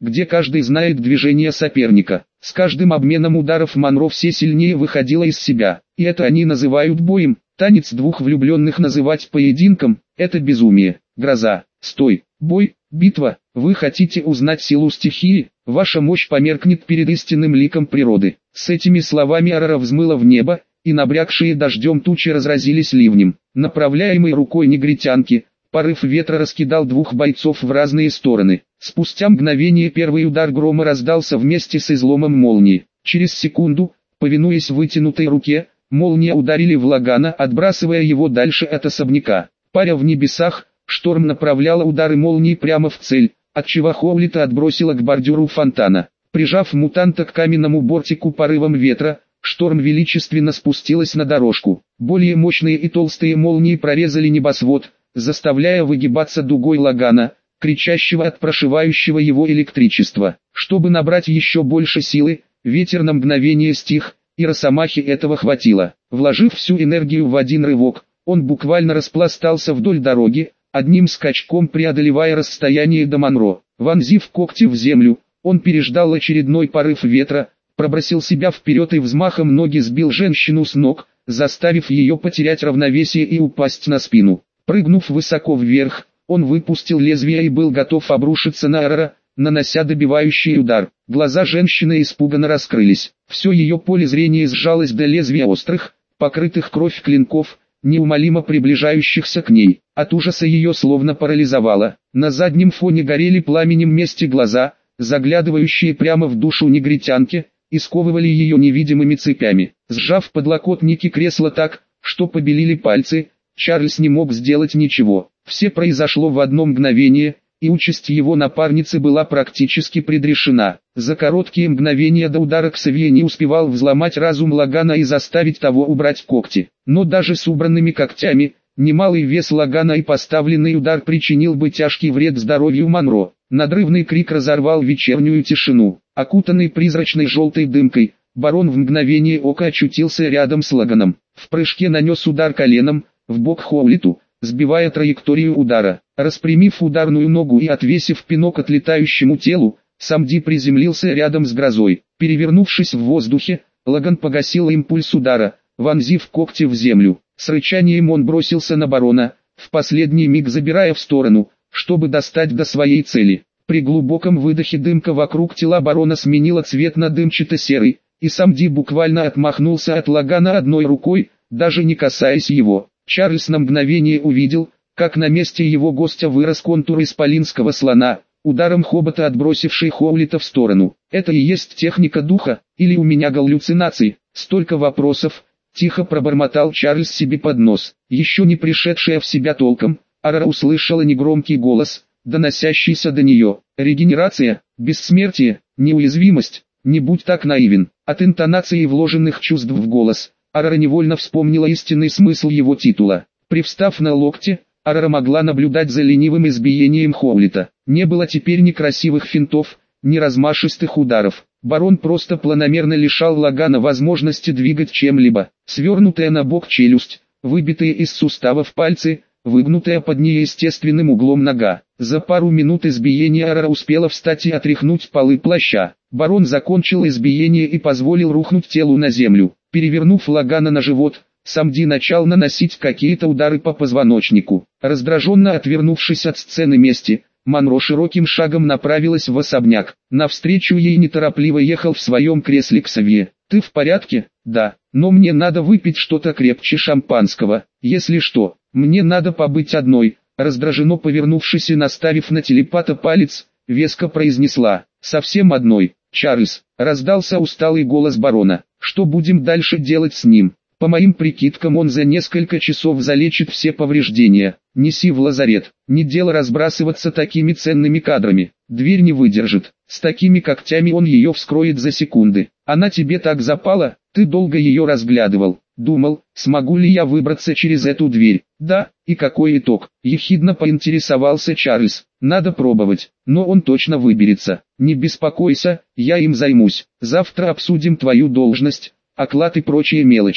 где каждый знает движение соперника. С каждым обменом ударов Монро все сильнее выходила из себя. И это они называют боем. Танец двух влюбленных называть поединком – это безумие. Гроза, стой, бой, битва. Вы хотите узнать силу стихии? Ваша мощь померкнет перед истинным ликом природы. С этими словами Арара взмыла в небо, и набрякшие дождем тучи разразились ливнем. Направляемый рукой негритянки, порыв ветра раскидал двух бойцов в разные стороны. Спустя мгновение первый удар грома раздался вместе с изломом молнии. Через секунду, повинуясь вытянутой руке, молния ударили в Лагана, отбрасывая его дальше от особняка. Паря в небесах, шторм направляла удары молнии прямо в цель, отчего Хоулита отбросила к бордюру фонтана. Прижав мутанта к каменному бортику порывом ветра, шторм величественно спустилась на дорожку. Более мощные и толстые молнии прорезали небосвод, заставляя выгибаться дугой Лагана, кричащего от прошивающего его электричества. Чтобы набрать еще больше силы, ветер на мгновение стих, и Росомахе этого хватило. Вложив всю энергию в один рывок, он буквально распластался вдоль дороги, одним скачком преодолевая расстояние до Монро. Вонзив когти в землю, он переждал очередной порыв ветра, пробросил себя вперед и взмахом ноги сбил женщину с ног, заставив ее потерять равновесие и упасть на спину. Прыгнув высоко вверх, он выпустил лезвие и был готов обрушиться на Арара, нанося добивающий удар. Глаза женщины испуганно раскрылись. Все ее поле зрения сжалось до лезвия острых, покрытых кровь клинков, неумолимо приближающихся к ней. От ужаса ее словно парализовало. На заднем фоне горели пламенем мести глаза, заглядывающие прямо в душу негритянки, и сковывали ее невидимыми цепями. Сжав подлокотники кресла так, что побелели пальцы, Чарльз не мог сделать ничего. Все произошло в одно мгновение, и участь его напарницы была практически предрешена. За короткие мгновения до удара Ксавье не успевал взломать разум Лагана и заставить того убрать когти. Но даже с убранными когтями, немалый вес Лагана и поставленный удар причинил бы тяжкий вред здоровью Монро. Надрывный крик разорвал вечернюю тишину. Окутанный призрачной желтой дымкой, барон в мгновение ока очутился рядом с Лаганом. В прыжке нанес удар коленом в бок Хоулиту, сбивая траекторию удара. Распрямив ударную ногу и отвесив пинок отлетающему телу, Самди приземлился рядом с грозой. Перевернувшись в воздухе, Лаган погасил импульс удара, вонзив когти в землю. С рычанием он бросился на барона, в последний миг забирая в сторону, чтобы достать до своей цели. При глубоком выдохе дымка вокруг тела барона сменила цвет на дымчато-серый, и Самди буквально отмахнулся от Лагана одной рукой, даже не касаясь его. Чарльз на мгновение увидел, как на месте его гостя вырос контур исполинского слона, ударом хобота отбросивший Хоулита в сторону. Это и есть техника духа, или у меня галлюцинации? Столько вопросов, тихо пробормотал Чарльз себе под нос. Еще не пришедшая в себя толком, Арара услышала негромкий голос, доносящийся до нее. Регенерация, бессмертие, неуязвимость, не будь так наивен. От интонации вложенных чувств в голос, Арара невольно вспомнила истинный смысл его титула. Привстав на локте, Арара могла наблюдать за ленивым избиением Хоулита. Не было теперь ни красивых финтов, ни размашистых ударов. Барон просто планомерно лишал Лагана возможности двигать чем-либо. Свернутая на бок челюсть, выбитые из суставов пальцы, выгнутая под неестественным углом нога. За пару минут избиения Арара успела встать и отряхнуть полы плаща. Барон закончил избиение и позволил рухнуть телу на землю. Перевернув Лагана на живот, Самди начал наносить какие-то удары по позвоночнику. Раздраженно отвернувшись от сцены мести, Монро широким шагом направилась в особняк. Навстречу ей неторопливо ехал в своем кресле Ксавье. «Ты в порядке?» «Да, но мне надо выпить что-то крепче шампанского. Если что, мне надо побыть одной». Раздраженно повернувшись и наставив на телепата палец, веско произнесла: «Совсем одной, Чарльз», раздался усталый голос барона. «Что будем дальше делать с ним? По моим прикидкам, он за несколько часов залечит все повреждения. Неси в лазарет. Не дело разбрасываться такими ценными кадрами. Дверь не выдержит. С такими когтями он ее вскроет за секунды. Она тебе так запала? Ты долго ее разглядывал. Думал, смогу ли я выбраться через эту дверь. Да, и какой итог?» Ехидно поинтересовался Чарльз. «Надо пробовать, но он точно выберется. Не беспокойся, я им займусь. Завтра обсудим твою должность, оклад и прочие мелочи.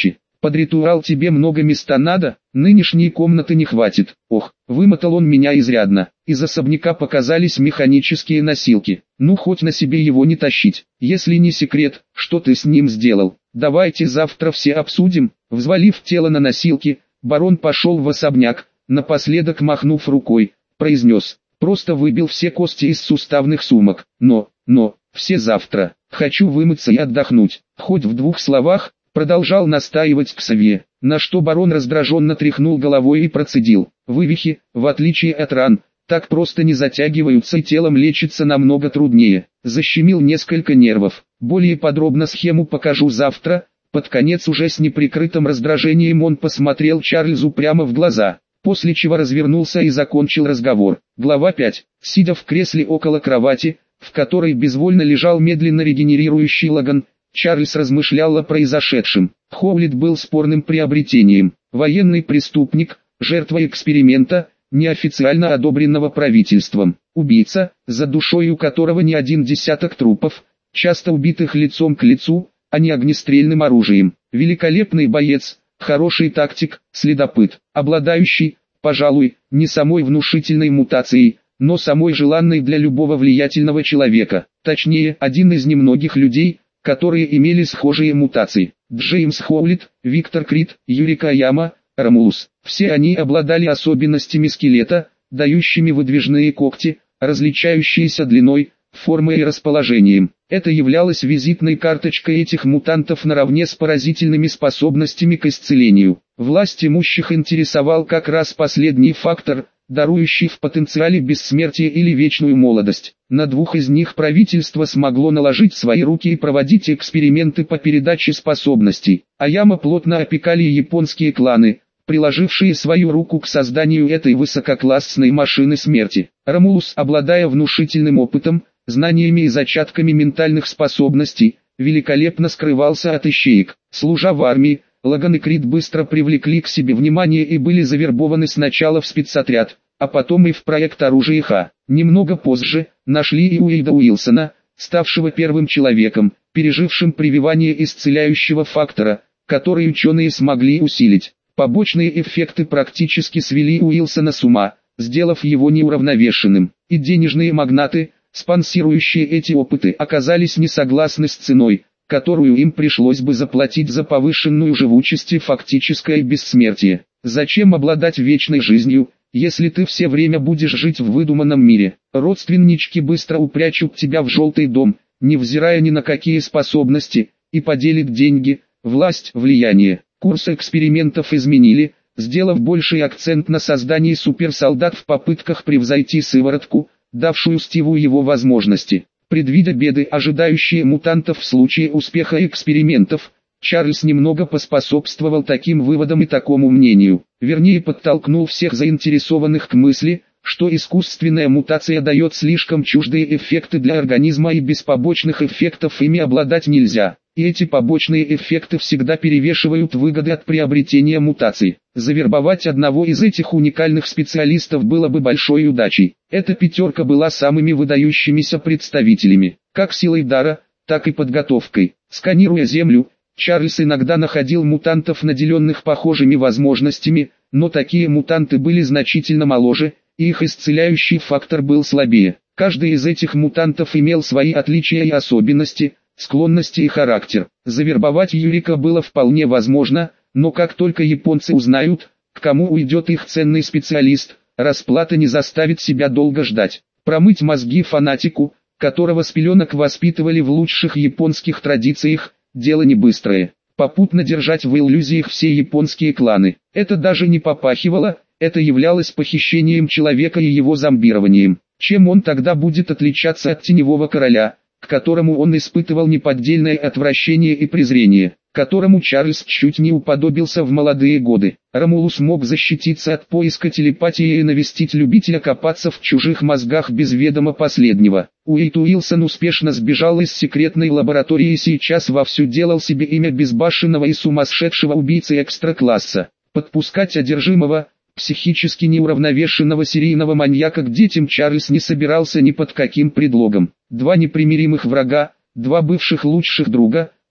Под ритуал тебе много места надо, нынешней комнаты не хватит. Ох, вымотал он меня изрядно. Из особняка показались механические носилки. Ну хоть на себе его не тащить. Если не секрет, что ты с ним сделал? Давайте завтра все обсудим. Взвалив тело на носилки, барон пошел в особняк, напоследок махнув рукой, произнес: просто выбил все кости из суставных сумок. Но, все завтра. Хочу вымыться и отдохнуть. Хоть в 2 словах, продолжал настаивать Ксавье, на что барон раздраженно тряхнул головой и процедил: вывихи, в отличие от ран, так просто не затягиваются и телом лечится намного труднее. Защемил несколько нервов. Более подробно схему покажу завтра. Под конец уже с неприкрытым раздражением он посмотрел Чарльзу прямо в глаза, после чего развернулся и закончил разговор. Глава 5. Сидя в кресле около кровати, в которой безвольно лежал медленно регенерирующий Логан, Чарльз размышлял о произошедшем. Хоулит был спорным приобретением. Военный преступник, жертва эксперимента, неофициально одобренного правительством. Убийца, за душой у которого не один десяток трупов, часто убитых лицом к лицу, а не огнестрельным оружием. Великолепный боец, хороший тактик, следопыт, обладающий, пожалуй, не самой внушительной мутацией, но самой желанной для любого влиятельного человека. Точнее, один из немногих людей, которые имели схожие мутации. Джеймс Хоулит, Виктор Крид, Юрика Яма, Ромулус. Все они обладали особенностями скелета, дающими выдвижные когти, различающиеся длиной, формой и расположением. Это являлось визитной карточкой этих мутантов наравне с поразительными способностями к исцелению. Власть имущих интересовал как раз последний фактор, дарующий в потенциале бессмертие или вечную молодость. На 2 из них правительство смогло наложить свои руки и проводить эксперименты по передаче способностей. Аяма плотно опекали японские кланы, приложившие свою руку к созданию этой высококлассной машины смерти. Ромулус, обладая внушительным опытом, знаниями и зачатками ментальных способностей, великолепно скрывался от ищеек. Служа в армии, Логан и Крид быстро привлекли к себе внимание и были завербованы сначала в спецотряд, а потом и в проект оружия Х. Немного позже, нашли и Уэйда Уилсона, ставшего первым человеком, пережившим прививание исцеляющего фактора, который ученые смогли усилить. Побочные эффекты практически свели Уилсона с ума, сделав его неуравновешенным. И денежные магнаты, спонсирующие эти опыты, оказались не согласны с ценой, которую им пришлось бы заплатить за повышенную живучесть и фактическое бессмертие. Зачем обладать вечной жизнью, если ты все время будешь жить в выдуманном мире? Родственнички быстро упрячут тебя в желтый дом, невзирая ни на какие способности, и поделят деньги, власть, влияние. Курс экспериментов изменили, сделав больший акцент на создании суперсолдат в попытках превзойти сыворотку, давшую Стиву его возможности. Предвидя беды, ожидающие мутантов в случае успеха экспериментов, Чарльз немного поспособствовал таким выводам и такому мнению. Вернее, подтолкнул всех заинтересованных к мысли, что искусственная мутация дает слишком чуждые эффекты для организма и без побочных эффектов ими обладать нельзя. И эти побочные эффекты всегда перевешивают выгоды от приобретения мутаций. Завербовать одного из этих уникальных специалистов было бы большой удачей. Эта пятерка была самыми выдающимися представителями, как силой дара, так и подготовкой. Сканируя Землю, Чарльз иногда находил мутантов, наделенных похожими возможностями, но такие мутанты были значительно моложе, и их исцеляющий фактор был слабее. Каждый из этих мутантов имел свои отличия и особенности, склонности и характер. Завербовать Юрика было вполне возможно, но как только японцы узнают, к кому уйдет их ценный специалист, расплата не заставит себя долго ждать. Промыть мозги фанатику, которого с пеленок воспитывали в лучших японских традициях, дело не быстрое. Попутно держать в иллюзиях все японские кланы. Это даже не попахивало, это являлось похищением человека и его зомбированием. Чем он тогда будет отличаться от Теневого Короля, к которому он испытывал неподдельное отвращение и презрение, которому Чарльз чуть не уподобился в молодые годы? Ромулус мог защититься от поиска телепатии и навестить любителя копаться в чужих мозгах без ведома последнего. Уэйд Уилсон успешно сбежал из секретной лаборатории и сейчас вовсю делал себе имя безбашенного и сумасшедшего убийцы экстра-класса. Подпускать одержимого, психически неуравновешенного серийного маньяка к детям Чарльз не собирался ни под каким предлогом. Два непримиримых врага, два бывших лучших друга,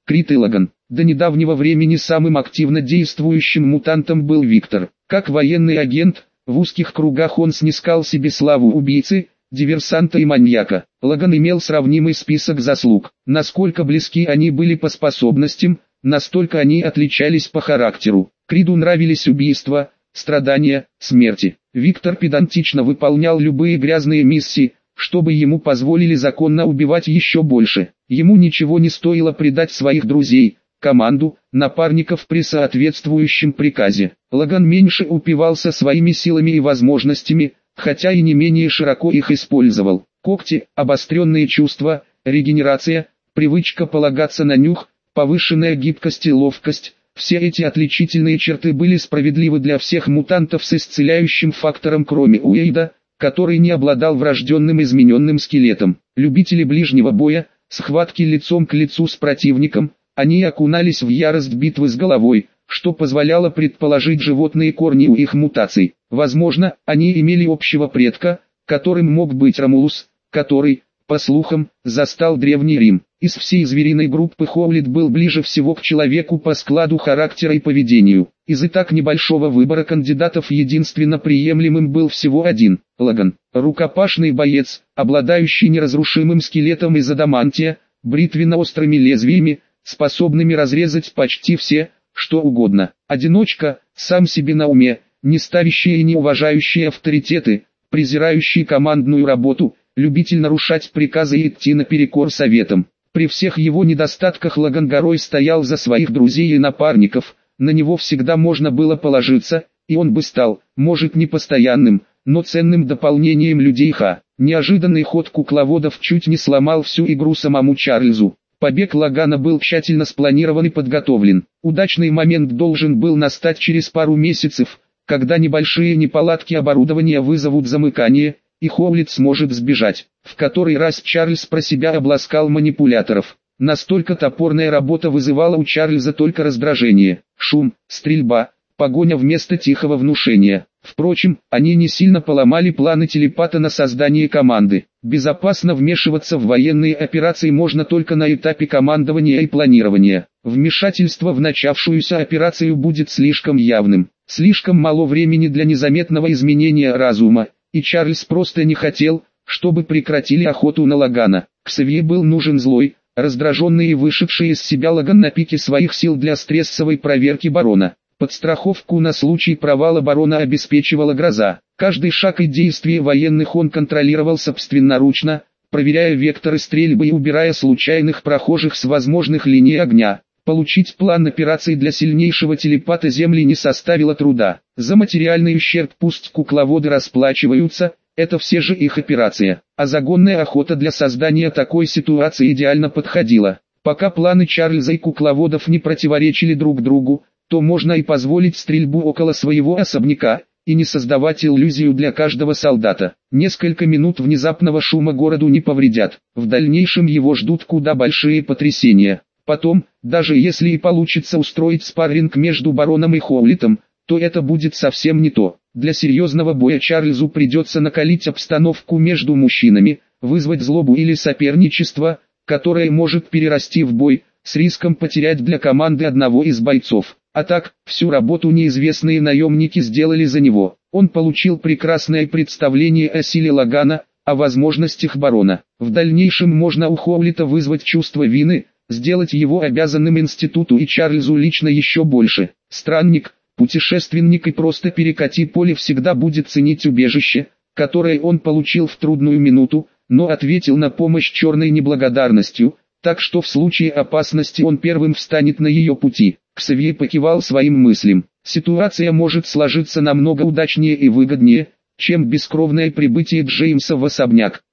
Крит и Лаган. До недавнего времени самым активно действующим мутантом был Виктор. Как военный агент, в узких кругах он снискал себе славу убийцы, диверсанта и маньяка. Лаган имел сравнимый список заслуг. Насколько близки они были по способностям, настолько они отличались по характеру. Криду нравились убийства, страдания, смерти. Виктор педантично выполнял любые грязные миссии, чтобы ему позволили законно убивать еще больше. Ему ничего не стоило предать своих друзей, команду, напарников при соответствующем приказе. Лаган меньше упивался своими силами и возможностями, хотя и не менее широко их использовал. Когти, обостренные чувства, регенерация, привычка полагаться на нюх, повышенная гибкость и ловкость – все эти отличительные черты были справедливы для всех мутантов с исцеляющим фактором, кроме Уэйда, который не обладал врожденным измененным скелетом. Любители ближнего боя, схватки лицом к лицу с противником, они окунались в ярость битвы с головой, что позволяло предположить животные корни у их мутаций. Возможно, они имели общего предка, которым мог быть Ромулус, который, по слухам, застал Древний Рим. Из всей звериной группы Хоулит был ближе всего к человеку по складу характера и поведению. Из и так небольшого выбора кандидатов единственно приемлемым был всего один – Лаган. Рукопашный боец, обладающий неразрушимым скелетом из адамантия, бритвенно-острыми лезвиями, способными разрезать почти все, что угодно. Одиночка, сам себе на уме, не ставящий и не уважающий авторитеты, презирающий командную работу, любитель нарушать приказы и идти наперекор советам. При всех его недостатках Лаган горой стоял за своих друзей и напарников, на него всегда можно было положиться, и он бы стал, может не постоянным, но ценным дополнением людей Ха. Неожиданный ход кукловодов чуть не сломал всю игру самому Чарльзу. Побег Лагана был тщательно спланирован и подготовлен. Удачный момент должен был настать через пару месяцев, когда небольшие неполадки оборудования вызовут замыкание, и Хоулит сможет сбежать. В который раз Чарльз про себя обласкал манипуляторов. Настолько топорная работа вызывала у Чарльза только раздражение. Шум, стрельба, погоня вместо тихого внушения. Впрочем, они не сильно поломали планы телепата на создание команды. Безопасно вмешиваться в военные операции можно только на этапе командования и планирования. Вмешательство в начавшуюся операцию будет слишком явным. Слишком мало времени для незаметного изменения разума, и Чарльз просто не хотел, чтобы прекратили охоту на Лагана. Ксавье был нужен злой, раздраженный и вышедший из себя Лаган на пике своих сил для стрессовой проверки барона. Подстраховку на случай провала барона обеспечивала Гроза. Каждый шаг и действие военных он контролировал собственноручно, проверяя векторы стрельбы и убирая случайных прохожих с возможных линий огня. Получить план операций для сильнейшего телепата Земли не составило труда. За материальный ущерб пусть кукловоды расплачиваются, это все же их операция. А загонная охота для создания такой ситуации идеально подходила. Пока планы Чарльза и кукловодов не противоречили друг другу, то можно и позволить стрельбу около своего особняка, и не создавать иллюзию для каждого солдата. Несколько минут внезапного шума городу не повредят. В дальнейшем его ждут куда большие потрясения. Потом, даже если и получится устроить спарринг между бароном и Хоулитом, то это будет совсем не то. Для серьезного боя Чарльзу придется накалить обстановку между мужчинами, вызвать злобу или соперничество, которое может перерасти в бой, с риском потерять для команды одного из бойцов. А так, всю работу неизвестные наемники сделали за него. Он получил прекрасное представление о силе Лагана, о возможностях барона. В дальнейшем можно у Хоулита вызвать чувство вины, сделать его обязанным институту и Чарльзу лично еще больше. Странник, путешественник и просто перекати поле всегда будет ценить убежище, которое он получил в трудную минуту, но ответил на помощь черной неблагодарностью, так что в случае опасности он первым встанет на ее пути. Ксавье покивал своим мыслям. Ситуация может сложиться намного удачнее и выгоднее, чем бескровное прибытие Джеймса в особняк.